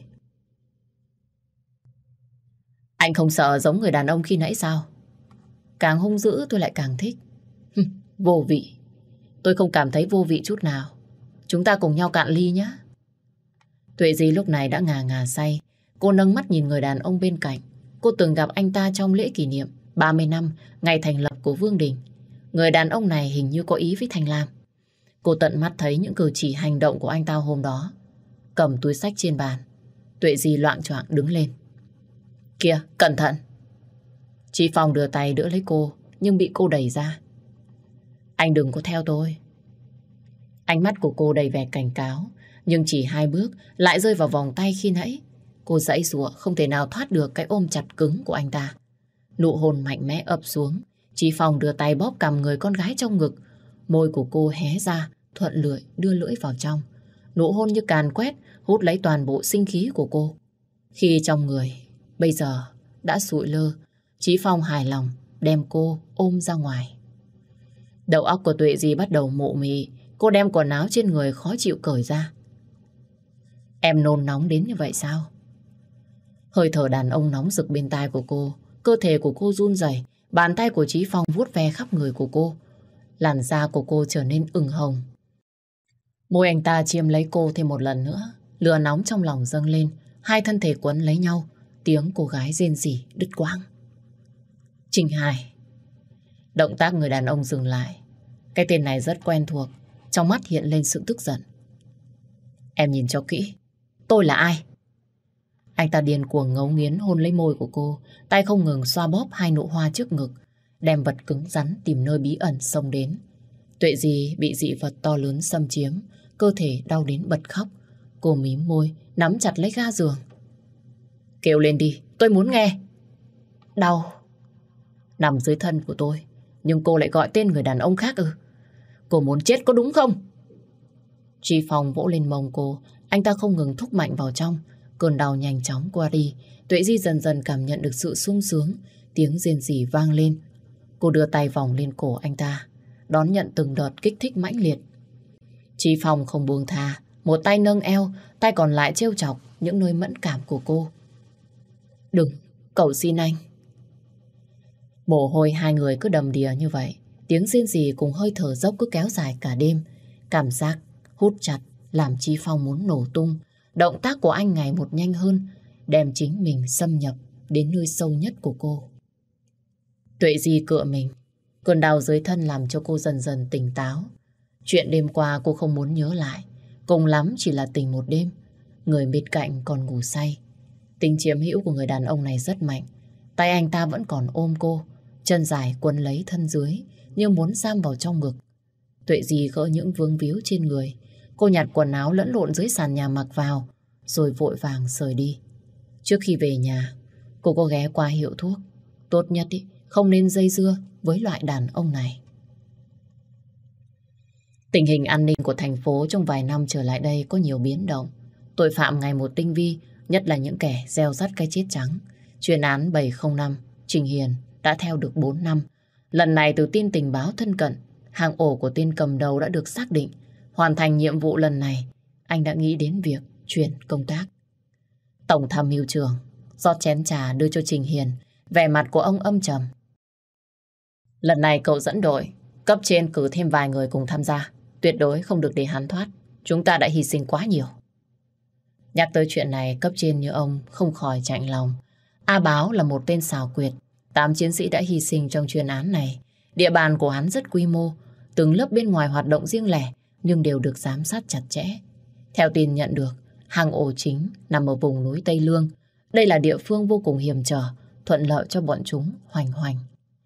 Speaker 1: Anh không sợ giống người đàn ông khi nãy sao? Càng hung dữ tôi lại càng thích. Vô vị. Tôi không cảm thấy vô vị chút nào. Chúng ta cùng nhau cạn ly nhé. Tuệ Di lúc này đã ngà ngà say. Cô nâng mắt nhìn người đàn ông bên cạnh. Cô từng gặp anh ta trong lễ kỷ niệm 30 năm ngày thành lập của Vương Đình. Người đàn ông này hình như có ý với Thanh Lam. Cô tận mắt thấy những cử chỉ hành động của anh ta hôm đó. Cầm túi xách trên bàn, Tuệ Di loạng choạng đứng lên. Kìa, cẩn thận. Chí Phong đưa tay đỡ lấy cô, nhưng bị cô đẩy ra. Anh đừng có theo tôi. Ánh mắt của cô đầy vẻ cảnh cáo, nhưng chỉ 2 bước lại rơi vào vòng tay khi nãy. Cô giãy giụa không thể nào thoát được cái ôm chặt cứng của anh ta. Nụ hôn mạnh mẽ ập xuống. Chí Phong đưa tay bóp cằm người con gái trong ngực. Môi của cô hé ra, thuận lợi đưa lưỡi vào trong. Nụ hôn như càn quét, hút lấy toàn bộ sinh khí của cô. Khi trong người bây giờ đã sụi lơ, Chí Phong hài lòng đem cô ôm ra ngoài. Đầu óc của Tuệ Di bắt đầu mụ mị. Cô đem quần áo trên người khó chịu cởi ra. Em nôn nóng đến như vậy sao? Hơi thở đàn ông nóng rực bên tai của cô. Cơ thể của cô run rẩy. Bàn tay của Chí Phong vuốt ve khắp người của cô. Làn da của cô trở nên ửng hồng. Môi anh ta chiếm lấy cô thêm một lần nữa. Lửa nóng trong lòng dâng lên. Hai thân thể quấn lấy nhau. Tiếng cô gái rên rỉ đứt quãng. Trình Hải. Động tác người đàn ông dừng lại. Cái tên này rất quen thuộc. Trong mắt hiện lên sự tức giận. Em nhìn cho kỹ. Tôi là ai? Anh ta điên cuồng ngấu nghiến hôn lấy môi của cô. Tay không ngừng xoa bóp hai nụ hoa trước ngực. Đem vật cứng rắn tìm nơi bí ẩn xông đến. Tuệ Di bị dị vật to lớn xâm chiếm. Cơ thể đau đến bật khóc. Cô mím môi, nắm chặt lấy ga giường. Kêu lên đi, tôi muốn nghe. Đau. Nằm dưới thân của tôi. Nhưng cô lại gọi tên người đàn ông khác ư? Cô muốn chết có đúng không? Chí Phong vỗ lên mông cô. Anh ta không ngừng thúc mạnh vào trong. Cơn đau nhanh chóng qua đi. Tuệ Di dần dần cảm nhận được sự sung sướng. Tiếng rên rỉ vang lên. Cô đưa tay vòng lên cổ anh ta, đón nhận từng đợt kích thích mãnh liệt. Chí Phong không buông tha. Một tay nâng eo, tay còn lại trêu chọc những nơi mẫn cảm của cô. Đừng, cậu xin anh. Mồ hôi hai người cứ đầm đìa như vậy. Tiếng rên rỉ cùng hơi thở dốc cứ kéo dài cả đêm. Cảm giác hút chặt làm Chí Phong muốn nổ tung. Động tác của anh ngày một nhanh hơn, đem chính mình xâm nhập đến nơi sâu nhất của cô. Tuệ Di cựa mình. Cơn đau dưới thân làm cho cô dần dần tỉnh táo. Chuyện đêm qua cô không muốn nhớ lại. Cùng lắm chỉ là tình một đêm. Người bên cạnh còn ngủ say. Tính chiếm hữu của người đàn ông này rất mạnh. Tay anh ta vẫn còn ôm cô. Chân dài quấn lấy thân dưới, như muốn giam vào trong ngực. Tuệ Di gỡ những vướng víu trên người. Cô nhặt quần áo lẫn lộn dưới sàn nhà mặc vào, rồi vội vàng rời đi. Trước khi về nhà, cô có ghé qua hiệu thuốc. Tốt nhất không nên dây dưa với loại đàn ông này. Tình hình an ninh của thành phố trong vài năm trở lại đây có nhiều biến động. Tội phạm ngày một tinh vi, nhất là những kẻ gieo rắt cái chết trắng. Chuyên án 705, Trình Hiền đã theo được 4 năm. Lần này từ tin tình báo thân cận, hang ổ của tên cầm đầu đã được xác định. Hoàn thành nhiệm vụ lần này, anh đã nghĩ đến việc chuyển công tác. Tổng tham mưu trưởng rót chén trà đưa cho Trình Hiền. Vẻ mặt của ông âm trầm. Lần này cậu dẫn đội, cấp trên cử thêm vài người cùng tham gia. Tuyệt đối không được để hắn thoát. Chúng ta đã hy sinh quá nhiều. Nhắc tới chuyện này, cấp trên như ông không khỏi chạnh lòng. A Báo là một tên xảo quyệt. 8 chiến sĩ đã hy sinh trong chuyên án này. Địa bàn của hắn rất quy mô. Từng lớp bên ngoài hoạt động riêng lẻ, nhưng đều được giám sát chặt chẽ. Theo tin nhận được, Hang ổ chính nằm ở vùng núi Tây Lương. Đây là địa phương vô cùng hiểm trở, thuận lợi cho bọn chúng hoành hành.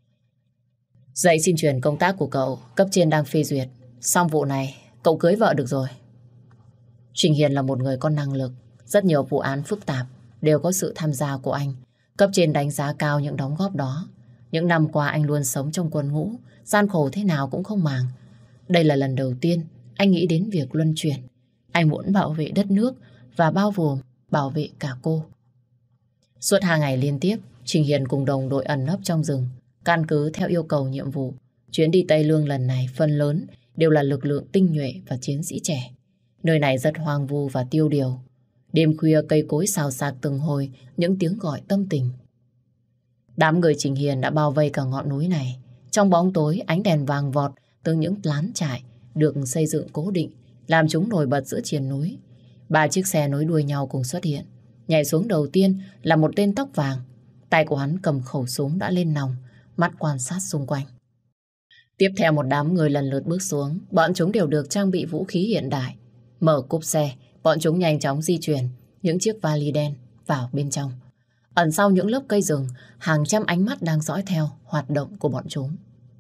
Speaker 1: Giấy xin chuyển công tác của cậu, cấp trên đang phê duyệt. Xong vụ này, cậu cưới vợ được rồi. Trình Hiền là một người có năng lực, rất nhiều vụ án phức tạp đều có sự tham gia của anh. Cấp trên đánh giá cao những đóng góp đó. Những năm qua anh luôn sống trong quân ngũ, gian khổ thế nào cũng không màng. Đây là lần đầu tiên anh nghĩ đến việc luân chuyển. Anh muốn bảo vệ đất nước và bao gồm bảo vệ cả cô. Suốt 2 ngày liên tiếp, Trình Hiền cùng đồng đội ẩn nấp trong rừng. Căn cứ theo yêu cầu nhiệm vụ, chuyến đi Tây Lương lần này phần lớn đều là lực lượng tinh nhuệ và chiến sĩ trẻ. Nơi này rất hoang vu và tiêu điều. Đêm khuya cây cối xào xạc từng hồi những tiếng gọi tâm tình. Đám người Trình Hiền đã bao vây cả ngọn núi này. Trong bóng tối, ánh đèn vàng vọt từ những lán trại được xây dựng cố định, làm chúng nổi bật giữa triền núi. 3 chiếc xe nối đuôi nhau cùng xuất hiện. Nhảy xuống đầu tiên là một tên tóc vàng. Tay của hắn cầm khẩu súng đã lên nòng, mắt quan sát xung quanh. Tiếp theo một đám người lần lượt bước xuống. Bọn chúng đều được trang bị vũ khí hiện đại. Mở cốp xe, bọn chúng nhanh chóng di chuyển những chiếc vali đen vào bên trong. Ẩn sau những lớp cây rừng, hàng trăm ánh mắt đang dõi theo hoạt động của bọn chúng.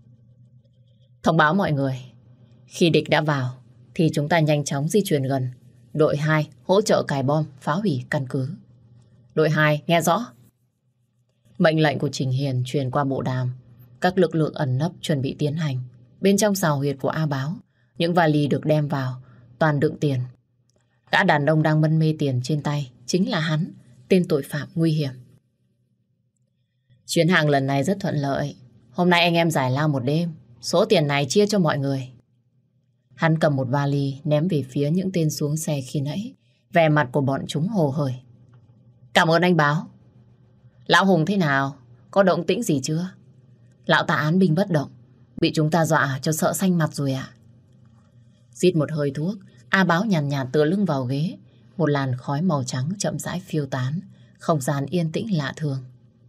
Speaker 1: Thông báo mọi người, khi địch đã vào thì chúng ta nhanh chóng di chuyển gần. Đội 2 hỗ trợ cài bom, phá hủy căn cứ. Đội 2 nghe rõ. Mệnh lệnh của Trình Hiền truyền qua bộ đàm. Các lực lượng ẩn nấp chuẩn bị tiến hành. Bên trong sào huyệt của A Báo, những vali được đem vào toàn đựng tiền. Gã đàn ông đang mân mê tiền trên tay chính là hắn, tên tội phạm nguy hiểm. Chuyến hàng lần này rất thuận lợi. Hôm nay anh em giải lao một đêm, số tiền này chia cho mọi người. Hắn cầm một vali ném về phía những tên xuống xe khi nãy. Vẻ mặt của bọn chúng hồ hởi. Cảm ơn anh Báo. Lão Hùng thế nào? Có động tĩnh gì chưa? Lão ta án binh bất động, bị chúng ta dọa cho sợ xanh mặt rồi ạ. Rít một hơi thuốc, A Báo nhàn nhạt tựa lưng vào ghế. Một làn khói màu trắng chậm rãi phiêu tán. Không gian yên tĩnh lạ thường.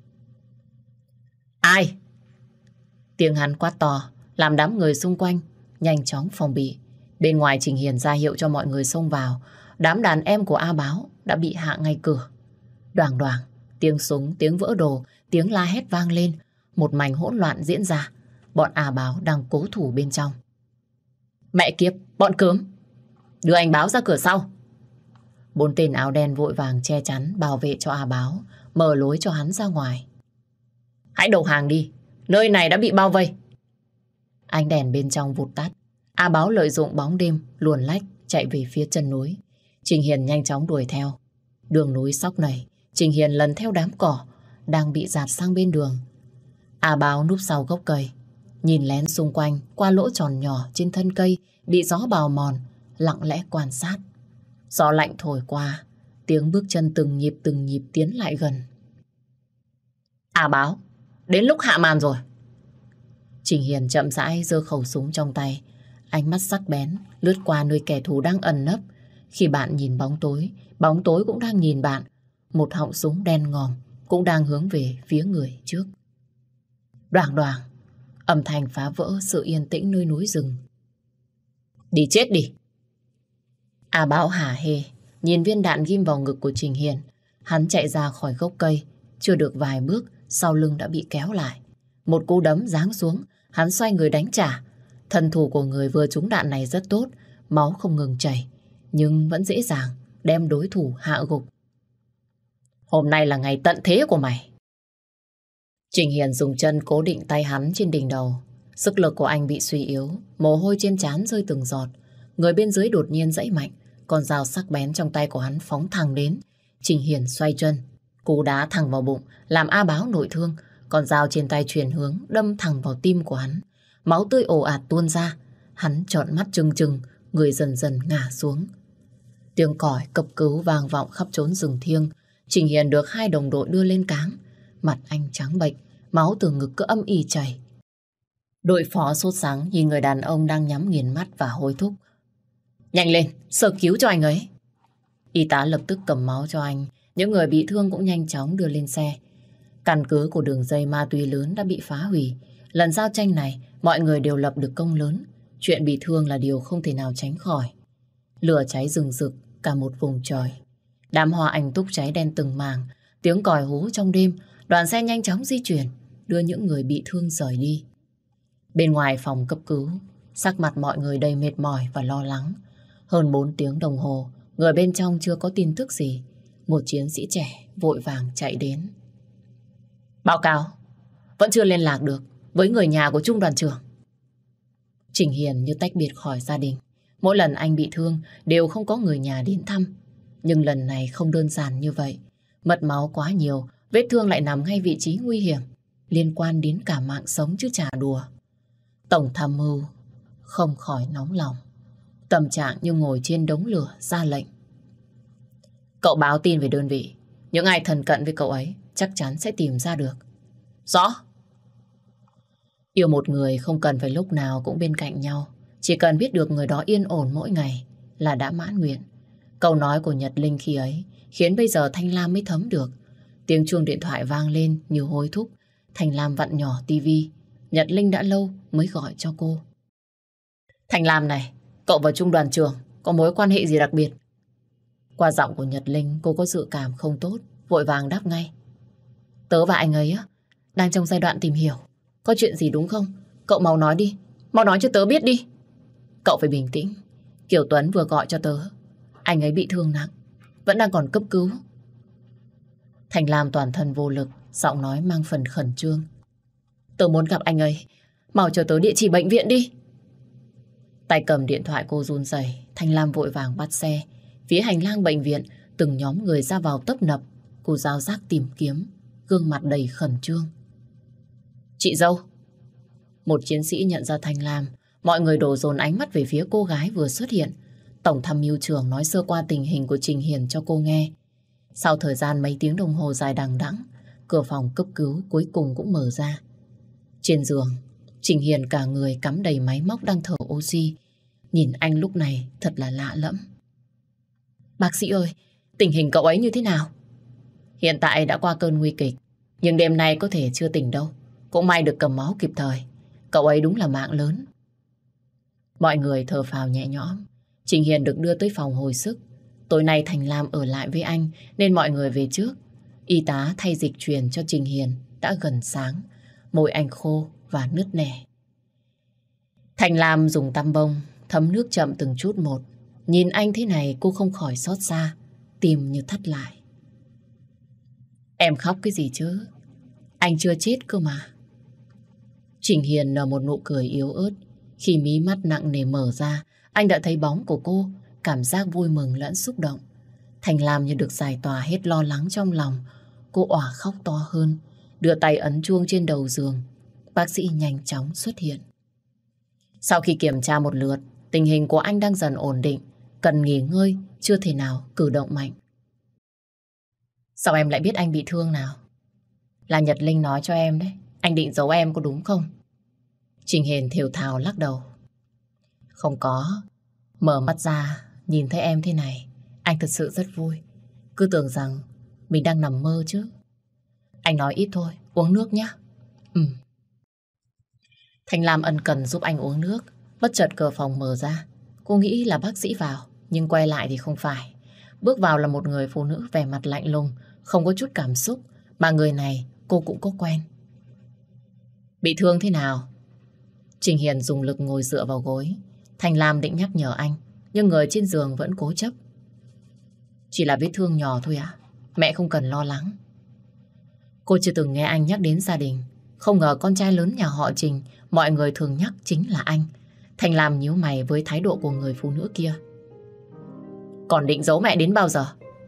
Speaker 1: Ai? Tiếng hắn quát to làm đám người xung quanh nhanh chóng phòng bị. Bên ngoài Trình Hiền ra hiệu cho mọi người xông vào. Đám đàn em của A Báo đã bị hạ ngay cửa. Đoàng đoàng, tiếng súng, tiếng vỡ đồ, tiếng la hét vang lên. Một mảnh hỗn loạn diễn ra. Bọn A Báo đang cố thủ bên trong. Mẹ kiếp, bọn cướm! Đưa anh Báo ra cửa sau. 4 tên áo đen vội vàng che chắn bảo vệ cho A Báo, mở lối cho hắn ra ngoài. Hãy đầu hàng đi, nơi này đã bị bao vây. Ánh đèn bên trong vụt tắt. A Báo lợi dụng bóng đêm luồn lách chạy về phía chân núi. Trình Hiền nhanh chóng đuổi theo. Đường núi sóc này, Trình Hiền lần theo đám cỏ đang bị dạt sang bên đường. A Báo núp sau gốc cây, nhìn lén xung quanh qua lỗ tròn nhỏ trên thân cây bị gió bào mòn, lặng lẽ quan sát. Gió lạnh thổi qua, tiếng bước chân từng nhịp tiến lại gần. A Báo, đến lúc hạ màn rồi. Trình Hiền chậm rãi giơ khẩu súng trong tay, ánh mắt sắc bén lướt qua nơi kẻ thù đang ẩn nấp. Khi bạn nhìn bóng tối cũng đang nhìn bạn. Một họng súng đen ngòm cũng đang hướng về phía người trước. Đoàng đoàng, âm thanh phá vỡ sự yên tĩnh nơi núi rừng. Đi chết đi! A Báo hả hê nhìn viên đạn ghim vào ngực của Trình Hiền. Hắn chạy ra khỏi gốc cây, chưa được vài bước sau lưng đã bị kéo lại. Một cú đấm giáng xuống, hắn xoay người đánh trả. Thân thủ của người vừa trúng đạn này rất tốt, máu không ngừng chảy, nhưng vẫn dễ dàng đem đối thủ hạ gục. Hôm nay là ngày tận thế của mày. Trình Hiền dùng chân cố định tay hắn trên đỉnh đầu. Sức lực của anh bị suy yếu, mồ hôi trên trán rơi từng giọt. Người bên dưới đột nhiên giãy mạnh, con dao sắc bén trong tay của hắn phóng thẳng đến. Trình Hiền xoay chân, cú đá thẳng vào bụng, làm A Báo nội thương. Con dao trên tay chuyển hướng, đâm thẳng vào tim của hắn. Máu tươi ồ ạt tuôn ra. Hắn trợn mắt trừng trừng, người dần dần ngã xuống. Tiếng còi cấp cứu vang vọng khắp chốn rừng thiêng. Trình Hiền được 2 đồng đội đưa lên cáng. Mặt anh trắng bệch, máu từ ngực cứ âm ỉ chảy. Đội phó sốt sắng nhìn người đàn ông đang nhắm nghiền mắt và hối thúc. Nhanh lên, sơ cứu cho anh ấy. Y tá lập tức cầm máu cho anh. Những người bị thương cũng nhanh chóng đưa lên xe. Căn cứ của đường dây ma túy lớn đã bị phá hủy. Lần giao tranh này, mọi người đều lập được công lớn. Chuyện bị thương là điều không thể nào tránh khỏi. Lửa cháy rừng rực cả một vùng trời. Đám hoa anh túc cháy đen từng mảng, tiếng còi hú trong đêm, đoàn xe nhanh chóng di chuyển, đưa những người bị thương rời đi. Bên ngoài phòng cấp cứu, sắc mặt mọi người đầy mệt mỏi và lo lắng. Hơn 4 tiếng đồng hồ, người bên trong chưa có tin tức gì. Một chiến sĩ trẻ vội vàng chạy đến. Báo cáo, vẫn chưa liên lạc được với người nhà của Trung đoàn trưởng. Trình Hiền như tách biệt khỏi gia đình. Mỗi lần anh bị thương đều không có người nhà đến thăm. Nhưng lần này không đơn giản như vậy. Mất máu quá nhiều, vết thương lại nằm ngay vị trí nguy hiểm, liên quan đến cả mạng sống chứ chả đùa. Tổng tham mưu không khỏi nóng lòng. Tâm trạng như ngồi trên đống lửa ra lệnh. Cậu báo tin về đơn vị. Những ai thân cận với cậu ấy chắc chắn sẽ tìm ra được. Rõ. Yêu một người không cần phải lúc nào cũng bên cạnh nhau. Chỉ cần biết được người đó yên ổn mỗi ngày là đã mãn nguyện. Câu nói của Nhật Linh khi ấy khiến bây giờ Thanh Lam mới thấm được. Tiếng chuông điện thoại vang lên như hối thúc. Thanh Lam vặn nhỏ tivi. Nhật Linh đã lâu mới gọi cho cô. Thanh Lam này, cậu và Trung đoàn trưởng có mối quan hệ gì đặc biệt? Qua giọng của Nhật Linh, cô có dự cảm không tốt, vội vàng đáp ngay. Tớ và anh ấy đang trong giai đoạn tìm hiểu. Có chuyện gì đúng không? Cậu mau nói đi, mau nói cho tớ biết đi. Cậu phải bình tĩnh. Kiều Tuấn vừa gọi cho tớ. Anh ấy bị thương nặng, vẫn đang còn cấp cứu. Thành Lam toàn thân vô lực, giọng nói mang phần khẩn trương. Tớ muốn gặp anh ấy, mau cho tớ địa chỉ bệnh viện đi. Tay cầm điện thoại cô run rẩy, Thanh Lam vội vàng bắt xe. Phía hành lang bệnh viện, từng nhóm người ra vào tấp nập. Cô giao giác tìm kiếm, gương mặt đầy khẩn trương. Chị dâu. Một chiến sĩ nhận ra Thanh Lam. Mọi người đổ dồn ánh mắt về phía cô gái vừa xuất hiện. Tổng tham mưu trưởng nói sơ qua tình hình của Trình Hiền cho cô nghe. Sau thời gian mấy tiếng đồng hồ dài đằng đẵng, cửa phòng cấp cứu cuối cùng cũng mở ra. Trên giường, Trình Hiền cả người cắm đầy máy móc đang thở oxy. Nhìn anh lúc này thật là lạ lẫm. Bác sĩ ơi, tình hình cậu ấy như thế nào? Hiện tại đã qua cơn nguy kịch, nhưng đêm nay có thể chưa tỉnh đâu. Cũng may được cầm máu kịp thời. Cậu ấy đúng là mạng lớn. Mọi người thở phào nhẹ nhõm. Trình Hiền được đưa tới phòng hồi sức. Tối nay Thành Lam ở lại với anh nên mọi người về trước. Y tá thay dịch truyền cho Trình Hiền đã gần sáng. Môi anh khô và nứt nẻ. Thành Lam dùng tăm bông thấm nước chậm từng chút một. Nhìn anh thế này cô không khỏi xót xa, tim như thắt lại. Em khóc cái gì chứ? Anh chưa chết cơ mà. Trình Hiền nở một nụ cười yếu ớt. Khi mí mắt nặng nề mở ra, anh đã thấy bóng của cô, cảm giác vui mừng lẫn xúc động. Thành Lam như được giải tỏa hết lo lắng trong lòng. Cô òa khóc to hơn, đưa tay ấn chuông trên đầu giường. Bác sĩ nhanh chóng xuất hiện. Sau khi kiểm tra một lượt, tình hình của anh đang dần ổn định, cần nghỉ ngơi, chưa thể nào cử động mạnh. Sao em lại biết anh bị thương nào? Là Nhật Linh nói cho em đấy. Anh định giấu em có đúng không? Trình Hiền thều thào lắc đầu. Không có. Mở mắt ra, nhìn thấy em thế này, anh thật sự rất vui. Cứ tưởng rằng mình đang nằm mơ chứ. Anh nói ít thôi, uống nước nhé. Thanh Lam ân cần giúp anh uống nước. Bất chợt cửa phòng mở ra. Cô nghĩ là bác sĩ vào, nhưng quay lại thì không phải. Bước vào là một người phụ nữ vẻ mặt lạnh lùng, không có chút cảm xúc, mà người này cô cũng có quen. Bị thương thế nào? Trình Hiền dùng lực ngồi dựa vào gối. Thanh Lam định nhắc nhở anh, nhưng người trên giường vẫn cố chấp. Chỉ là vết thương nhỏ thôi ạ. Mẹ không cần lo lắng. Cô chưa từng nghe anh nhắc đến gia đình. Không ngờ con trai lớn nhà họ Trình mọi người thường nhắc chính là anh. Thanh Lam nhíu mày với thái độ của người phụ nữ kia. Còn định giấu mẹ đến bao giờ?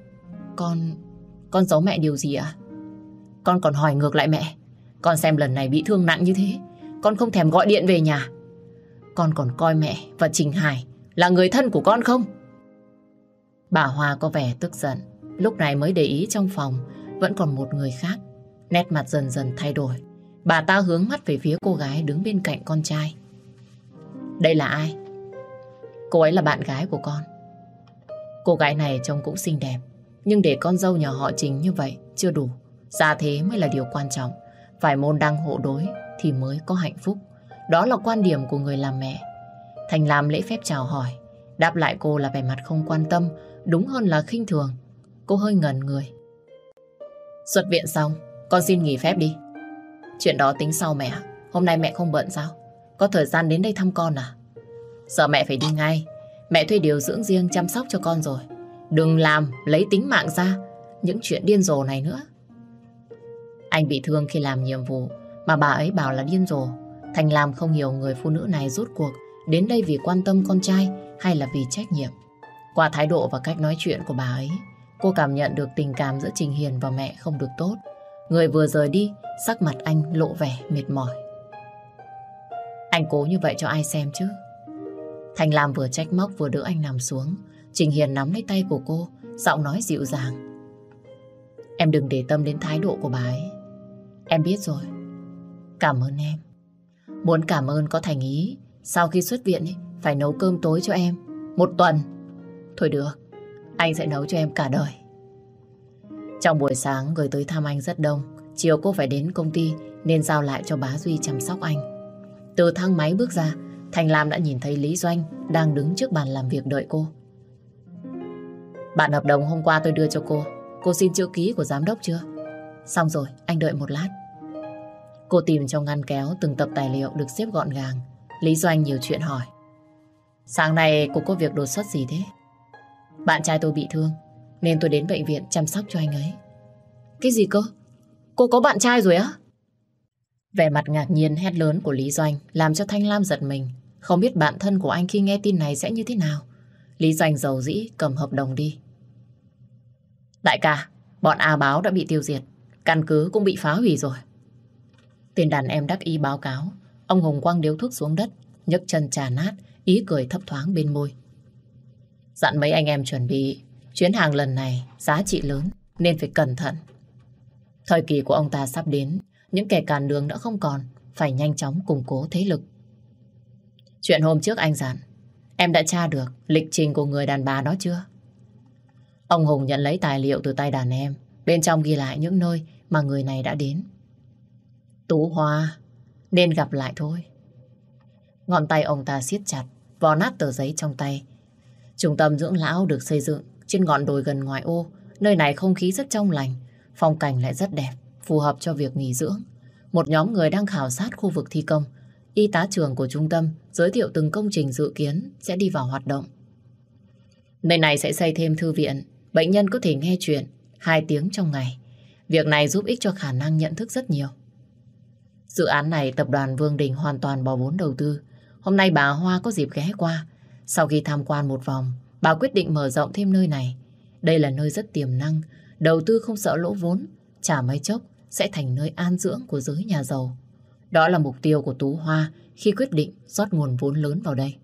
Speaker 1: Con giấu mẹ điều gì ạ? Con còn hỏi ngược lại mẹ. Con xem lần này bị thương nặng như thế, con không thèm gọi điện về nhà. Con còn coi mẹ và Trình Hải là người thân của con không? Bà Hoa có vẻ tức giận. Lúc này mới để ý trong phòng vẫn còn một người khác. Nét mặt dần dần thay đổi. Bà ta hướng mắt về phía cô gái đứng bên cạnh con trai. Đây là ai? Cô ấy là bạn gái của con. Cô gái này trông cũng xinh đẹp, nhưng để con dâu nhà họ Trình như vậy chưa đủ. Gia thế mới là điều quan trọng. Phải môn đăng hộ đối thì mới có hạnh phúc. Đó là quan điểm của người làm mẹ. Thành làm lễ phép chào hỏi. Đáp lại cô là vẻ mặt không quan tâm, đúng hơn là khinh thường. Cô hơi ngẩn người. Xuất viện xong, con xin nghỉ phép đi. Chuyện đó tính sau mẹ. Hôm nay mẹ không bận sao? Có thời gian đến đây thăm con à? Sợ mẹ phải đi ngay. Mẹ thuê điều dưỡng riêng chăm sóc cho con rồi. Đừng làm lấy tính mạng ra những chuyện điên rồ này nữa. Anh bị thương khi làm nhiệm vụ mà bà ấy bảo là điên rồ. Thành Lam không hiểu người phụ nữ này rốt cuộc đến đây vì quan tâm con trai hay là vì trách nhiệm. Qua thái độ và cách nói chuyện của bà ấy, cô cảm nhận được tình cảm giữa Trình Hiền và mẹ không được tốt. Người vừa rời đi, sắc mặt anh lộ vẻ mệt mỏi. Anh cố như vậy cho ai xem chứ? Thành Lam vừa trách móc vừa đỡ anh nằm xuống. Trình Hiền nắm lấy tay của cô, giọng nói dịu dàng. Em đừng để tâm đến thái độ của bà ấy. Em biết rồi. Cảm ơn em. Muốn cảm ơn có thành ý. Sau khi xuất viện phải nấu cơm tối cho em 1 tuần. Thôi được, anh sẽ nấu cho em cả đời. Trong buổi sáng người tới thăm anh rất đông. Chiều cô phải đến công ty nên giao lại cho bá Duy chăm sóc anh. Từ thang máy bước ra, Thành Lam đã nhìn thấy Lý Doanh đang đứng trước bàn làm việc đợi cô. Bản hợp đồng hôm qua tôi đưa cho cô xin chữ ký của giám đốc chưa? Xong rồi, anh đợi một lát. Cô tìm trong ngăn kéo từng tập tài liệu được xếp gọn gàng. Lý Doanh nhiều chuyện hỏi. Sáng nay cô có việc đột xuất gì thế? Bạn trai tôi bị thương nên tôi đến bệnh viện chăm sóc cho anh ấy. Cái gì cơ? Cô có bạn trai rồi á? Vẻ mặt ngạc nhiên hét lớn của Lý Doanh làm cho Thanh Lam giật mình. Không biết bạn thân của anh khi nghe tin này sẽ như thế nào. Lý Doanh dầu dĩ cầm hợp đồng đi. Đại ca, bọn A Báo đã bị tiêu diệt. Căn cứ cũng bị phá hủy rồi. Tên đàn em đắc ý báo cáo. Ông Hùng quăng điếu thuốc xuống đất, nhấc chân trà nát, ý cười thấp thoáng bên môi. Dặn mấy anh em chuẩn bị. Chuyến hàng lần này giá trị lớn nên phải cẩn thận. Thời kỳ của ông ta sắp đến. Những kẻ cản đường đã không còn, phải nhanh chóng củng cố thế lực. Chuyện hôm trước anh dặn, em đã tra được lịch trình của người đàn bà đó chưa? Ông Hùng nhận lấy tài liệu từ tay đàn em. Bên trong ghi lại những nơi mà người này đã đến. Tú Hoa, nên gặp lại thôi. Ngón tay ông ta siết chặt, vò nát tờ giấy trong tay. Trung tâm dưỡng lão được xây dựng trên ngọn đồi gần ngoại ô. Nơi này không khí rất trong lành, phong cảnh lại rất đẹp, phù hợp cho việc nghỉ dưỡng. Một nhóm người đang khảo sát khu vực thi công. Y tá trưởng của trung tâm giới thiệu từng công trình dự kiến sẽ đi vào hoạt động. Nơi này sẽ xây thêm thư viện, bệnh nhân có thể nghe chuyện 2 tiếng trong ngày. Việc này giúp ích cho khả năng nhận thức rất nhiều. Dự án này tập đoàn Vương Đình hoàn toàn bỏ vốn đầu tư. Hôm nay bà Hoa có dịp ghé qua. Sau khi tham quan một vòng, bà quyết định mở rộng thêm nơi này. Đây là nơi rất tiềm năng, đầu tư không sợ lỗ vốn, chả mấy chốc sẽ thành nơi an dưỡng của giới nhà giàu. Đó là mục tiêu của Tú Hoa khi quyết định rót nguồn vốn lớn vào đây.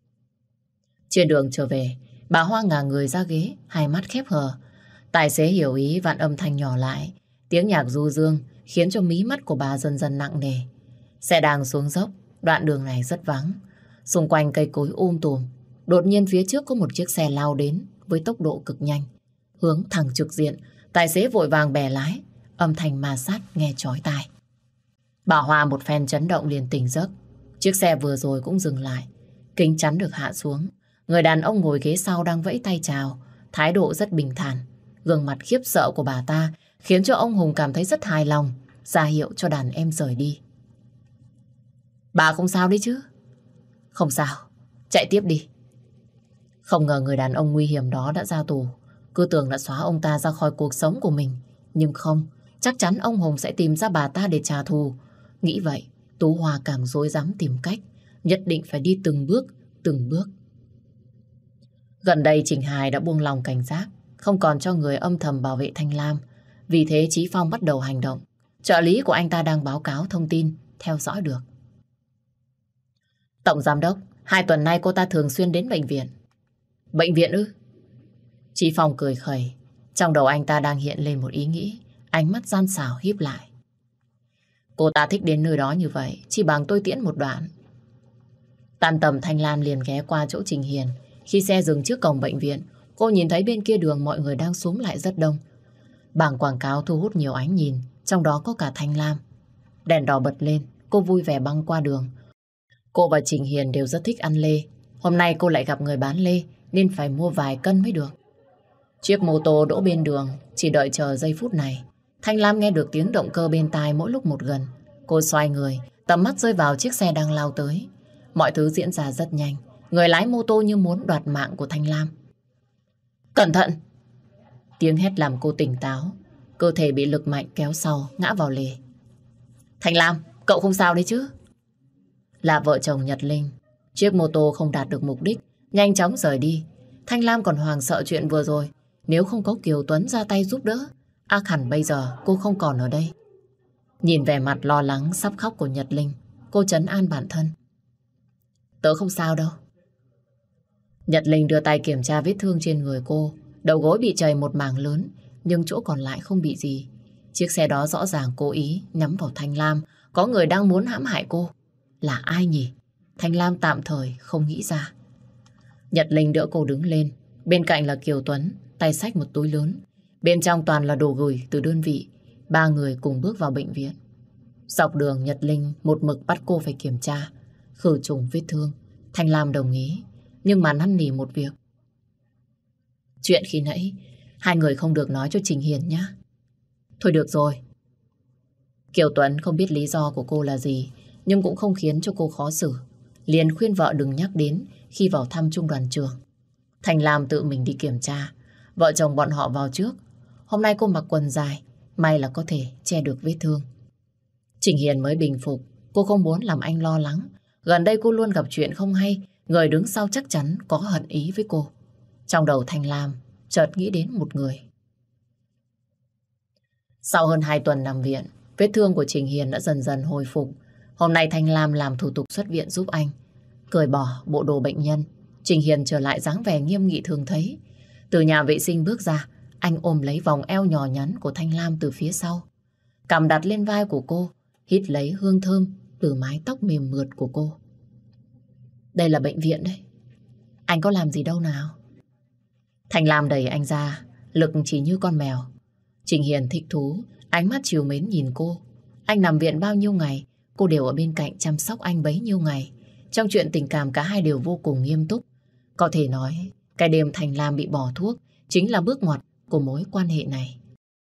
Speaker 1: Trên đường trở về, bà Hoa ngả người ra ghế, hai mắt khép hờ. Tài xế hiểu ý vặn âm thanh nhỏ lại. Tiếng nhạc du dương khiến cho mí mắt của bà dần dần nặng nề. Xe đang xuống dốc, đoạn đường này rất vắng. Xung quanh cây cối tùm. Đột nhiên phía trước có một chiếc xe lao đến với tốc độ cực nhanh. Hướng thẳng trực diện, tài xế vội vàng bẻ lái. Âm thanh ma sát nghe chói tai. Bà Hoa một phen chấn động liền tỉnh giấc. Chiếc xe vừa rồi cũng dừng lại. Kính chắn được hạ xuống. Người đàn ông ngồi ghế sau đang vẫy tay chào, thái độ rất bình thản. Gương mặt khiếp sợ của bà ta khiến cho ông Hùng cảm thấy rất hài lòng, ra hiệu cho đàn em rời đi. Bà không sao đấy chứ? Không sao, chạy tiếp đi. Không ngờ người đàn ông nguy hiểm đó đã ra tù. Cứ tưởng đã xóa ông ta ra khỏi cuộc sống của mình. Nhưng không, chắc chắn ông Hùng sẽ tìm ra bà ta để trả thù. Nghĩ vậy, Tú Hoa càng rối rắm tìm cách. Nhất định phải đi từng bước, từng bước. Gần đây Trình Hải đã buông lòng cảnh giác, không còn cho người âm thầm bảo vệ Thanh Lam. Vì thế Chí Phong bắt đầu hành động. Trợ lý của anh ta đang báo cáo thông tin, theo dõi được. Tổng giám đốc, 2 tuần nay cô ta thường xuyên đến bệnh viện. Bệnh viện ư? Chí Phong cười khẩy. Trong đầu anh ta đang hiện lên một ý nghĩ, ánh mắt gian xảo híp lại. Cô ta thích đến nơi đó như vậy, chỉ bằng tôi tiễn một đoạn. Tan tầm Thanh Lam liền ghé qua chỗ Trình Hiền. Khi xe dừng trước cổng bệnh viện, cô nhìn thấy bên kia đường mọi người đang xúm lại rất đông. Bảng quảng cáo thu hút nhiều ánh nhìn, trong đó có cả Thanh Lam. Đèn đỏ bật lên, cô vui vẻ băng qua đường. Cô và Trình Hiền đều rất thích ăn lê. Hôm nay cô lại gặp người bán lê nên phải mua vài cân mới được. Chiếc mô tô đỗ bên đường, chỉ đợi chờ giây phút này. Thanh Lam nghe được tiếng động cơ bên tai mỗi lúc một gần. Cô xoay người, tầm mắt rơi vào chiếc xe đang lao tới. Mọi thứ diễn ra rất nhanh. Người lái mô tô như muốn đoạt mạng của Thanh Lam. Cẩn thận! Tiếng hét làm cô tỉnh táo. Cơ thể bị lực mạnh kéo sau, ngã vào lề. Thanh Lam, cậu không sao đấy chứ? Là vợ chồng Nhật Linh. Chiếc mô tô không đạt được mục đích, nhanh chóng rời đi. Thanh Lam còn hoảng sợ chuyện vừa rồi. Nếu không có Kiều Tuấn ra tay giúp đỡ, ác hẳn bây giờ cô không còn ở đây. Nhìn vẻ mặt lo lắng sắp khóc của Nhật Linh, cô trấn an bản thân. Tớ không sao đâu. Nhật Linh đưa tay kiểm tra vết thương trên người cô. Đầu gối bị trầy một mảng lớn, nhưng chỗ còn lại không bị gì. Chiếc xe đó rõ ràng cố ý nhắm vào Thanh Lam. Có người đang muốn hãm hại cô. Là ai nhỉ? Thanh Lam tạm thời không nghĩ ra. Nhật Linh đỡ cô đứng lên. Bên cạnh là Kiều Tuấn, tay xách một túi lớn. Bên trong toàn là đồ gửi từ đơn vị. Ba người cùng bước vào bệnh viện. Dọc đường Nhật Linh một mực bắt cô phải kiểm tra, khử trùng vết thương. Thanh Lam đồng ý, nhưng mà năn nỉ một việc. Chuyện khi nãy, hai người không được nói cho Trình Hiền nhé. Thôi được rồi. Kiều Tuấn không biết lý do của cô là gì, nhưng cũng không khiến cho cô khó xử. Liền khuyên vợ đừng nhắc đến khi vào thăm trung đoàn trường. Thanh Lam tự mình đi kiểm tra. Vợ chồng bọn họ vào trước. Hôm nay cô mặc quần dài, may là có thể che được vết thương. Trình Hiền mới bình phục. Cô không muốn làm anh lo lắng. Gần đây cô luôn gặp chuyện không hay. Người đứng sau chắc chắn có hận ý với cô. Trong đầu Thanh Lam chợt nghĩ đến một người. Sau hơn 2 tuần nằm viện, vết thương của Trình Hiền đã dần dần hồi phục. Hôm nay Thanh Lam làm thủ tục xuất viện giúp anh. Cởi bỏ bộ đồ bệnh nhân, Trình Hiền trở lại dáng vẻ nghiêm nghị thường thấy. Từ nhà vệ sinh bước ra, anh ôm lấy vòng eo nhỏ nhắn của Thanh Lam từ phía sau. Cằm đặt lên vai của cô, hít lấy hương thơm từ mái tóc mềm mượt của cô. Đây là bệnh viện đấy. Anh có làm gì đâu nào. Thanh Lam đẩy anh ra, lực chỉ như con mèo. Trình Hiền thích thú, ánh mắt trìu mến nhìn cô. Anh nằm viện bao nhiêu ngày, cô đều ở bên cạnh chăm sóc anh bấy nhiêu ngày. Trong chuyện tình cảm cả hai đều vô cùng nghiêm túc. Có thể nói, cái đêm Thanh Lam bị bỏ thuốc chính là bước ngoặt của mối quan hệ này.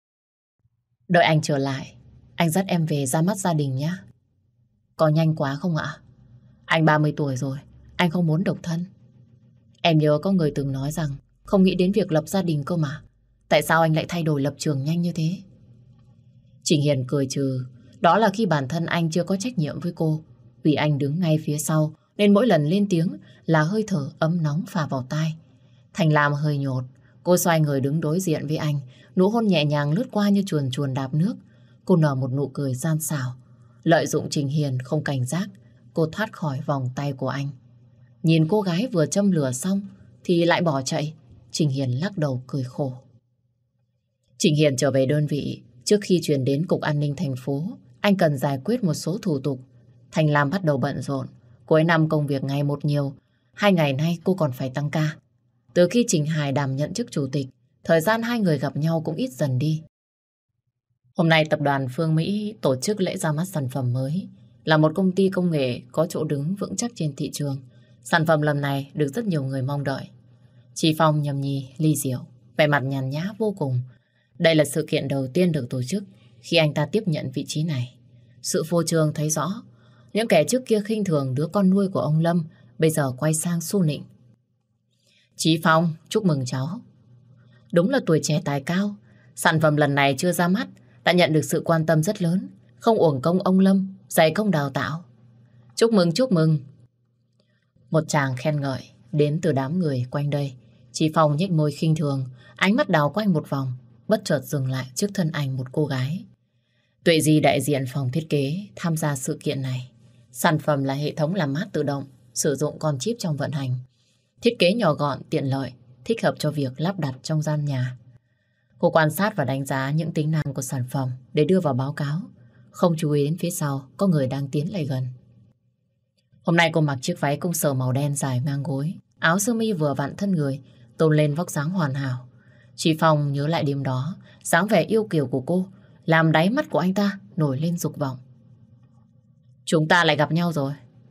Speaker 1: Đợi anh trở lại, anh dắt em về ra mắt gia đình nhé. Có nhanh quá không ạ? Anh 30 tuổi rồi, anh không muốn độc thân. Em nhớ có người từng nói rằng không nghĩ đến việc lập gia đình cơ mà. Tại sao anh lại thay đổi lập trường nhanh như thế? Trình Hiền cười trừ. Đó là khi bản thân anh chưa có trách nhiệm với cô. Vì anh đứng ngay phía sau nên mỗi lần lên tiếng là hơi thở ấm nóng phả vào tai. Thanh Lam hơi nhột. Cô xoay người đứng đối diện với anh. Nụ hôn nhẹ nhàng lướt qua như chuồn chuồn đạp nước. Cô nở một nụ cười gian xảo. Lợi dụng Trình Hiền không cảnh giác, cô thoát khỏi vòng tay của anh. Nhìn cô gái vừa châm lửa xong thì lại bỏ chạy. Trình Hiền lắc đầu cười khổ. Trình Hiền trở về đơn vị. Trước khi chuyển đến Cục An ninh thành phố, anh cần giải quyết một số thủ tục. Thanh Lam bắt đầu bận rộn. Cuối năm công việc ngày một nhiều. 2 ngày nay cô còn phải tăng ca. Từ khi Trình Hải đảm nhận chức chủ tịch, thời gian hai người gặp nhau cũng ít dần đi. Hôm nay tập đoàn Phương Mỹ tổ chức lễ ra mắt sản phẩm mới. Là một công ty công nghệ có chỗ đứng vững chắc trên thị trường. Sản phẩm lần này được rất nhiều người mong đợi. Chị Phong nhâm nhi ly rượu, vẻ mặt nhàn nhã vô cùng. Đây là sự kiện đầu tiên được tổ chức khi anh ta tiếp nhận vị trí này. Sự phô trương thấy rõ. Những kẻ trước kia khinh thường đứa con nuôi của ông Lâm bây giờ quay sang xu nịnh. Chị Phong, chúc mừng cháu. Đúng là tuổi trẻ tài cao. Sản phẩm lần này chưa ra mắt đã nhận được sự quan tâm rất lớn. Không uổng công ông Lâm dày công đào tạo. Chúc mừng, chúc mừng. Một tràng khen ngợi đến từ đám người quanh đây. Chị Phong nhếch môi khinh thường, ánh mắt đảo quanh một vòng, bất chợt dừng lại trước thân ảnh một cô gái. Tuệ Di đại diện phòng thiết kế tham gia sự kiện này. Sản phẩm là hệ thống làm mát tự động, sử dụng con chip trong vận hành. Thiết kế nhỏ gọn, tiện lợi, thích hợp cho việc lắp đặt trong gian nhà. Cô quan sát và đánh giá những tính năng của sản phẩm để đưa vào báo cáo. Không chú ý đến phía sau có người đang tiến lại gần. Hôm nay cô mặc chiếc váy công sở màu đen dài ngang gối, áo sơ mi vừa vặn thân người, tôn lên vóc dáng hoàn hảo. Chị Phong nhớ lại đêm đó, dáng vẻ yêu kiều của cô làm đáy mắt của anh ta nổi lên dục vọng. Chúng ta lại gặp nhau rồi.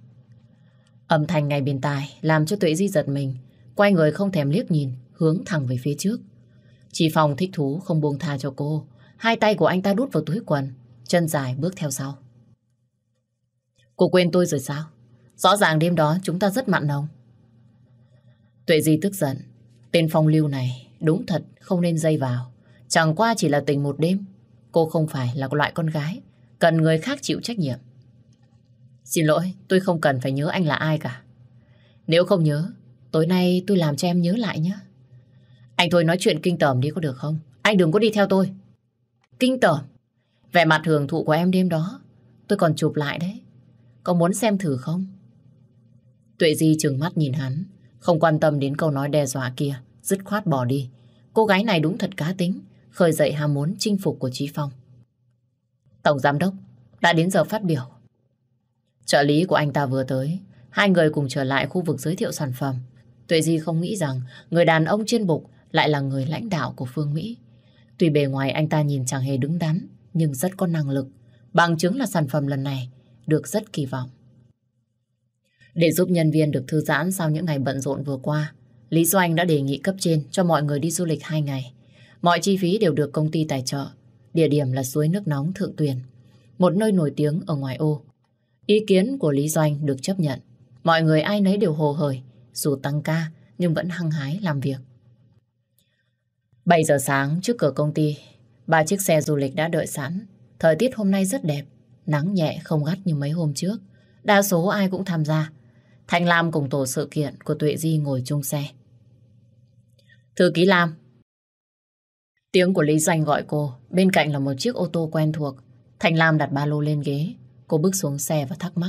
Speaker 1: Âm thanh ngay bên tai làm cho Tuệ Di giật mình, quay người không thèm liếc nhìn, hướng thẳng về phía trước. Chị Phong thích thú không buông tha cho cô. Hai tay của anh ta đút vào túi quần, chân dài bước theo sau. Cô quên tôi rồi sao? Rõ ràng đêm đó chúng ta rất mặn nồng. Tuệ Di tức giận. Tên phong lưu này đúng thật không nên dây vào. Chẳng qua chỉ là tình một đêm. Cô không phải là loại con gái cần người khác chịu trách nhiệm. Xin lỗi, tôi không cần phải nhớ anh là ai cả. Nếu không nhớ, tối nay tôi làm cho em nhớ lại nhé. Anh thôi nói chuyện kinh tởm đi có được không? Anh đừng có đi theo tôi. Kinh tởm? Vẻ mặt hưởng thụ của em đêm đó tôi còn chụp lại đấy. Có muốn xem thử không? Tuệ Di trừng mắt nhìn hắn, không quan tâm đến câu nói đe dọa kia, dứt khoát bỏ đi. Cô gái này đúng thật cá tính, khơi dậy ham muốn chinh phục của Chí Phong. Tổng giám đốc, đã đến giờ phát biểu. Trợ lý của anh ta vừa tới, hai người cùng trở lại khu vực giới thiệu sản phẩm. Tuệ Di không nghĩ rằng người đàn ông trên bục lại là người lãnh đạo của Phương Mỹ. Tuy bề ngoài anh ta nhìn chẳng hề đứng đắn, nhưng rất có năng lực. Bằng chứng là sản phẩm lần này được rất kỳ vọng. Để giúp nhân viên được thư giãn sau những ngày bận rộn vừa qua, Lý Doanh đã đề nghị cấp trên cho mọi người đi du lịch 2 ngày. Mọi chi phí đều được công ty tài trợ. Địa điểm là suối nước nóng Thượng Tuyền, một nơi nổi tiếng ở ngoại ô. Ý kiến của Lý Doanh được chấp nhận. Mọi người ai nấy đều hồ hởi, dù tăng ca nhưng vẫn hăng hái làm việc. 7 giờ sáng trước cửa công ty, 3 chiếc xe du lịch đã đợi sẵn. Thời tiết hôm nay rất đẹp, nắng nhẹ không gắt như mấy hôm trước. Đa số ai cũng tham gia. Thanh Lam cùng tổ sự kiện của Tuệ Di ngồi chung xe. Thư ký Lam. Tiếng của Lý Doanh gọi cô. Bên cạnh là một chiếc ô tô quen thuộc. Thanh Lam đặt ba lô lên ghế. Cô bước xuống xe và thắc mắc.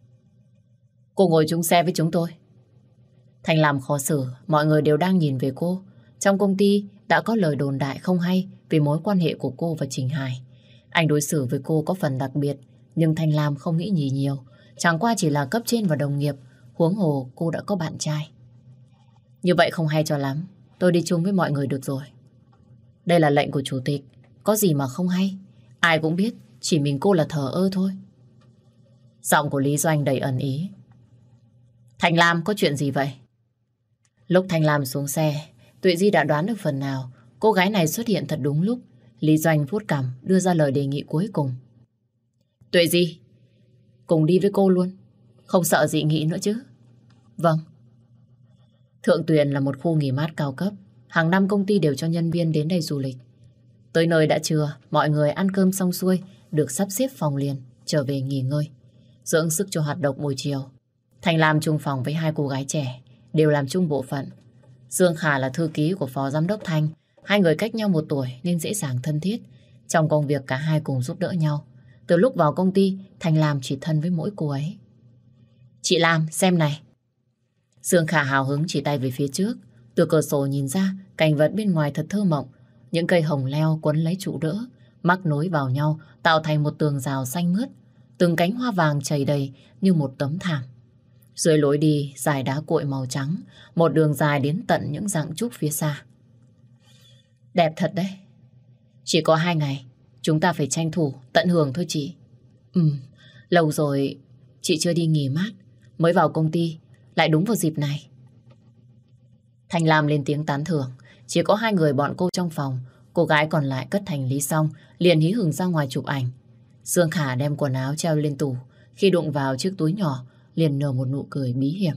Speaker 1: Cô ngồi chung xe với chúng tôi. Thanh Lam khó xử. Mọi người đều đang nhìn về cô. Trong công ty đã có lời đồn đại không hay về mối quan hệ của cô và Trình Hải. Anh đối xử với cô có phần đặc biệt, nhưng Thanh Lam không nghĩ nhiều. Chẳng qua chỉ là cấp trên và đồng nghiệp, huống hồ cô đã có bạn trai. Như vậy không hay cho lắm. Tôi đi chung với mọi người được rồi. Đây là lệnh của chủ tịch, có gì mà không hay. Ai cũng biết, chỉ mình cô là thờ ơ thôi. Giọng của Lý Doanh đầy ẩn ý. Thanh Lam, có chuyện gì vậy? Lúc Thanh Lam xuống xe, Tuệ Di đã đoán được phần nào. Cô gái này xuất hiện thật đúng lúc. Lý Doanh vuốt cằm đưa ra lời đề nghị cuối cùng. Tuệ Di, cùng đi với cô luôn. Không sợ dị nghị nữa chứ? Vâng. Thượng Tuyền là một khu nghỉ mát cao cấp. Hàng năm công ty đều cho nhân viên đến đây du lịch. Tới nơi đã trưa, mọi người ăn cơm xong xuôi, được sắp xếp phòng liền, trở về nghỉ ngơi, dưỡng sức cho hoạt động buổi chiều. Thành làm chung phòng với hai cô gái trẻ, đều làm chung bộ phận. Dương Khả là thư ký của Phó Giám đốc Thanh. Hai người cách nhau 1 tuổi nên dễ dàng thân thiết. Trong công việc cả hai cùng giúp đỡ nhau. Từ lúc vào công ty, Thành Lam chỉ thân với mỗi cô ấy. Chị Lam, xem này. Dương Khả hào hứng chỉ tay về phía trước. Từ cửa sổ nhìn ra, cảnh vật bên ngoài thật thơ mộng. Những cây hồng leo quấn lấy trụ đỡ, mắc nối vào nhau, tạo thành một tường rào xanh mướt. Từng cánh hoa vàng chảy đầy như một tấm thảm. Dưới lối đi, dải đá cuội màu trắng, một đường dài đến tận những rặng trúc phía xa. Đẹp thật đấy. Chỉ có 2 ngày, chúng ta phải tranh thủ, tận hưởng thôi chị. Lâu rồi chị chưa đi nghỉ mát, mới vào công ty, lại đúng vào dịp này. Thanh Lam lên tiếng tán thưởng. Chỉ có 2 người bọn cô trong phòng. Cô gái còn lại cất hành lý xong, liền hí hửng ra ngoài chụp ảnh. Dương Khả đem quần áo treo lên tủ. Khi đụng vào chiếc túi nhỏ, liền nở một nụ cười bí hiểm.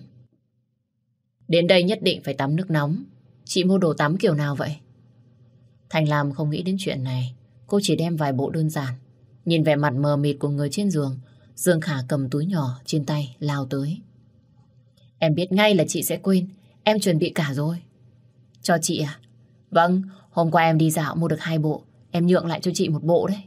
Speaker 1: Đến đây nhất định phải tắm nước nóng. Chị mua đồ tắm kiểu nào vậy? Thanh Lam không nghĩ đến chuyện này. Cô chỉ đem vài bộ đơn giản. Nhìn vẻ mặt mờ mịt của người trên giường, Dương Khả cầm túi nhỏ trên tay lao tới. Em biết ngay là chị sẽ quên. Em chuẩn bị cả rồi. Cho chị à? Vâng, hôm qua em đi dạo mua được 2 bộ. Em nhượng lại cho chị 1 bộ đấy.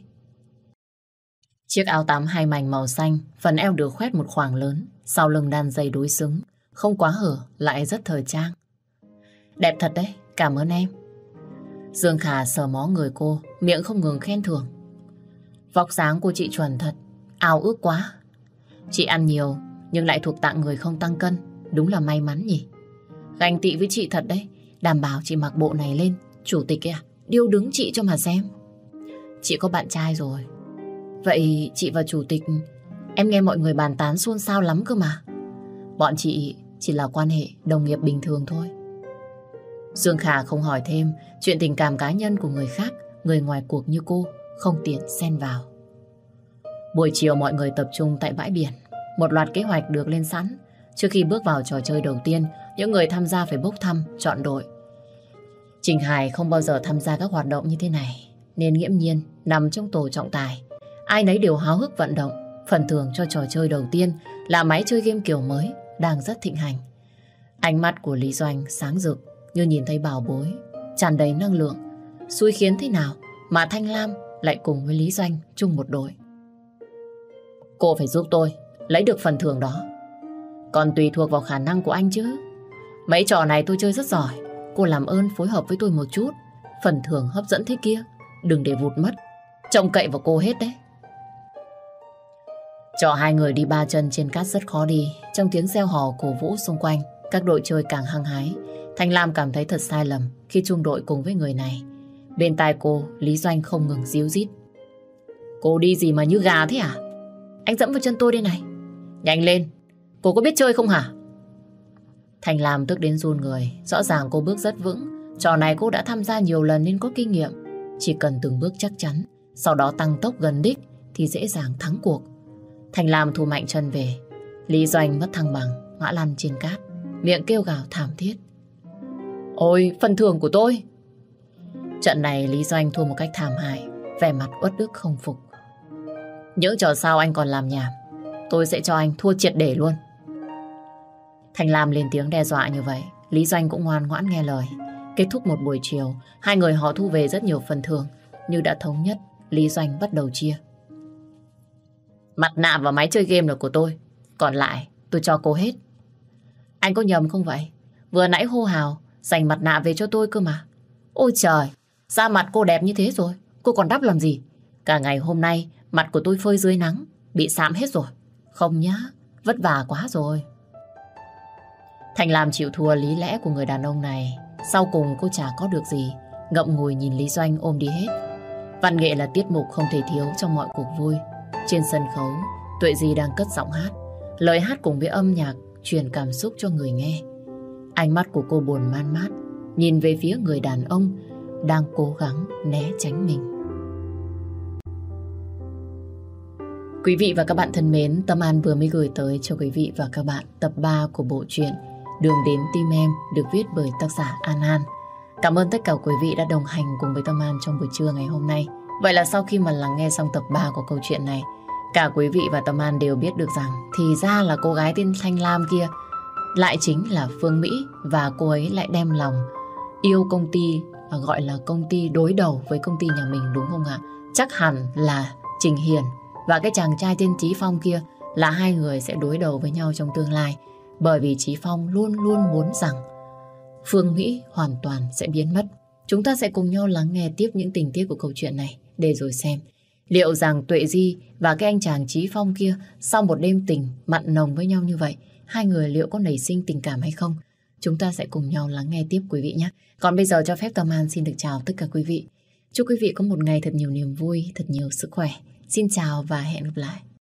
Speaker 1: Chiếc áo tắm 2 mảnh màu xanh, phần eo được khoét một khoảng lớn, sau lưng đan dây đối xứng, không quá hở, lại rất thời trang. Đẹp thật đấy, cảm ơn em. Dương Khả sờ mó người cô, miệng không ngừng khen thưởng. Vóc dáng của chị chuẩn thật, ao ước quá. Chị ăn nhiều, nhưng lại thuộc tạng người không tăng cân, đúng là may mắn nhỉ. Ganh tị với chị thật đấy, đảm bảo chị mặc bộ này lên, chủ tịch à, điêu đứng chị cho mà xem. Chị có bạn trai rồi. Vậy chị và chủ tịch, em nghe mọi người bàn tán xôn xao lắm cơ mà. Bọn chị chỉ là quan hệ đồng nghiệp bình thường thôi. Dương Khả không hỏi thêm chuyện tình cảm cá nhân của người khác, người ngoài cuộc như cô không tiện xen vào. Buổi chiều mọi người tập trung tại bãi biển. Một loạt kế hoạch được lên sẵn. Trước khi bước vào trò chơi đầu tiên, những người tham gia phải bốc thăm, chọn đội. Trình Hải không bao giờ tham gia các hoạt động như thế này, nên nghiễm nhiên nằm trong tổ trọng tài. Ai nấy đều háo hức vận động. Phần thưởng cho trò chơi đầu tiên là máy chơi game kiểu mới, đang rất thịnh hành. Ánh mắt của Lý Doanh sáng rực như nhìn thấy bảo bối, tràn đầy năng lượng. Xui khiến thế nào mà Thanh Lam lại cùng với Lý Doanh chung một đội. Cô phải giúp tôi lấy được phần thưởng đó. Còn tùy thuộc vào khả năng của anh chứ. Mấy trò này tôi chơi rất giỏi. Cô làm ơn phối hợp với tôi một chút. Phần thưởng hấp dẫn thế kia, đừng để vụt mất. Trông cậy vào cô hết đấy. Trò hai người đi ba chân trên cát rất khó đi. Trong tiếng reo hò cổ vũ xung quanh, các đội chơi càng hăng hái. Thanh Lam cảm thấy thật sai lầm khi chung đội cùng với người này. Bên tai cô, Lý Doanh không ngừng díu dít. Cô đi gì mà như gà thế à? Anh dẫm vào chân tôi đây này. Nhanh lên, cô có biết chơi không hả? Thanh Lam tức đến run người. Rõ ràng cô bước rất vững. Trò này cô đã tham gia nhiều lần nên có kinh nghiệm. Chỉ cần từng bước chắc chắn, sau đó tăng tốc gần đích thì dễ dàng thắng cuộc. Thanh Lam thu mạnh chân về. Lý Doanh mất thăng bằng, ngã lăn trên cát, miệng kêu gào thảm thiết. Ôi, phần thưởng của tôi! Trận này Lý Doanh thua một cách thảm hại, vẻ mặt uất ức không phục. Những trò sau anh còn làm nhảm, tôi sẽ cho anh thua triệt để luôn. Thanh Lam lên tiếng đe dọa như vậy, Lý Doanh cũng ngoan ngoãn nghe lời. Kết thúc một buổi chiều, hai người họ thu về rất nhiều phần thưởng. Như đã thống nhất, Lý Doanh bắt đầu chia. Mặt nạ và máy chơi game là của tôi, còn lại tôi cho cô hết. Anh có nhầm không vậy? Vừa nãy hô hào dành mặt nạ về cho tôi cơ mà. Ôi trời, da mặt cô đẹp như thế rồi, cô còn đắp làm gì? Cả ngày hôm nay mặt của tôi phơi dưới nắng, bị sạm hết rồi. Không nhá, vất vả quá rồi. Thanh Lam chịu thua lý lẽ của người đàn ông này. Sau cùng cô chả có được gì, ngậm ngùi nhìn Lý Doanh ôm đi hết. Văn nghệ là tiết mục không thể thiếu trong mọi cuộc vui. Trên sân khấu, Tuệ Di đang cất giọng hát. Lời hát cùng với âm nhạc truyền cảm xúc cho người nghe. Ánh mắt của cô buồn man mát, nhìn về phía người đàn ông đang cố gắng né tránh mình. Quý vị và các bạn thân mến, Tâm An vừa mới gửi tới cho quý vị và các bạn tập 3 của bộ truyện Đường đến tim em được viết bởi tác giả An An. Cảm ơn tất cả quý vị đã đồng hành cùng với Tâm An trong buổi trưa ngày hôm nay. Vậy là sau khi mà lắng nghe xong tập 3 của câu chuyện này, cả quý vị và Tâm An đều biết được rằng thì ra là cô gái tên Thanh Lam kia lại chính là Phương Mỹ, và cô ấy lại đem lòng yêu công ty, gọi là công ty đối đầu với công ty nhà mình, đúng không ạ? Chắc hẳn là Trình Hiền và cái chàng trai tên Chí Phong kia là hai người sẽ đối đầu với nhau trong tương lai, bởi vì Chí Phong luôn luôn muốn rằng Phương Mỹ hoàn toàn sẽ biến mất. Chúng ta sẽ cùng nhau lắng nghe tiếp những tình tiết của câu chuyện này để rồi xem liệu rằng Tuệ Di và cái anh chàng Chí Phong kia sau một đêm tình mặn nồng với nhau như vậy, hai người liệu có nảy sinh tình cảm hay không? Chúng ta sẽ cùng nhau lắng nghe tiếp quý vị nhé. Còn bây giờ cho phép Tâm An xin được chào tất cả quý vị. Chúc quý vị có một ngày thật nhiều niềm vui, thật nhiều sức khỏe. Xin chào và hẹn gặp lại.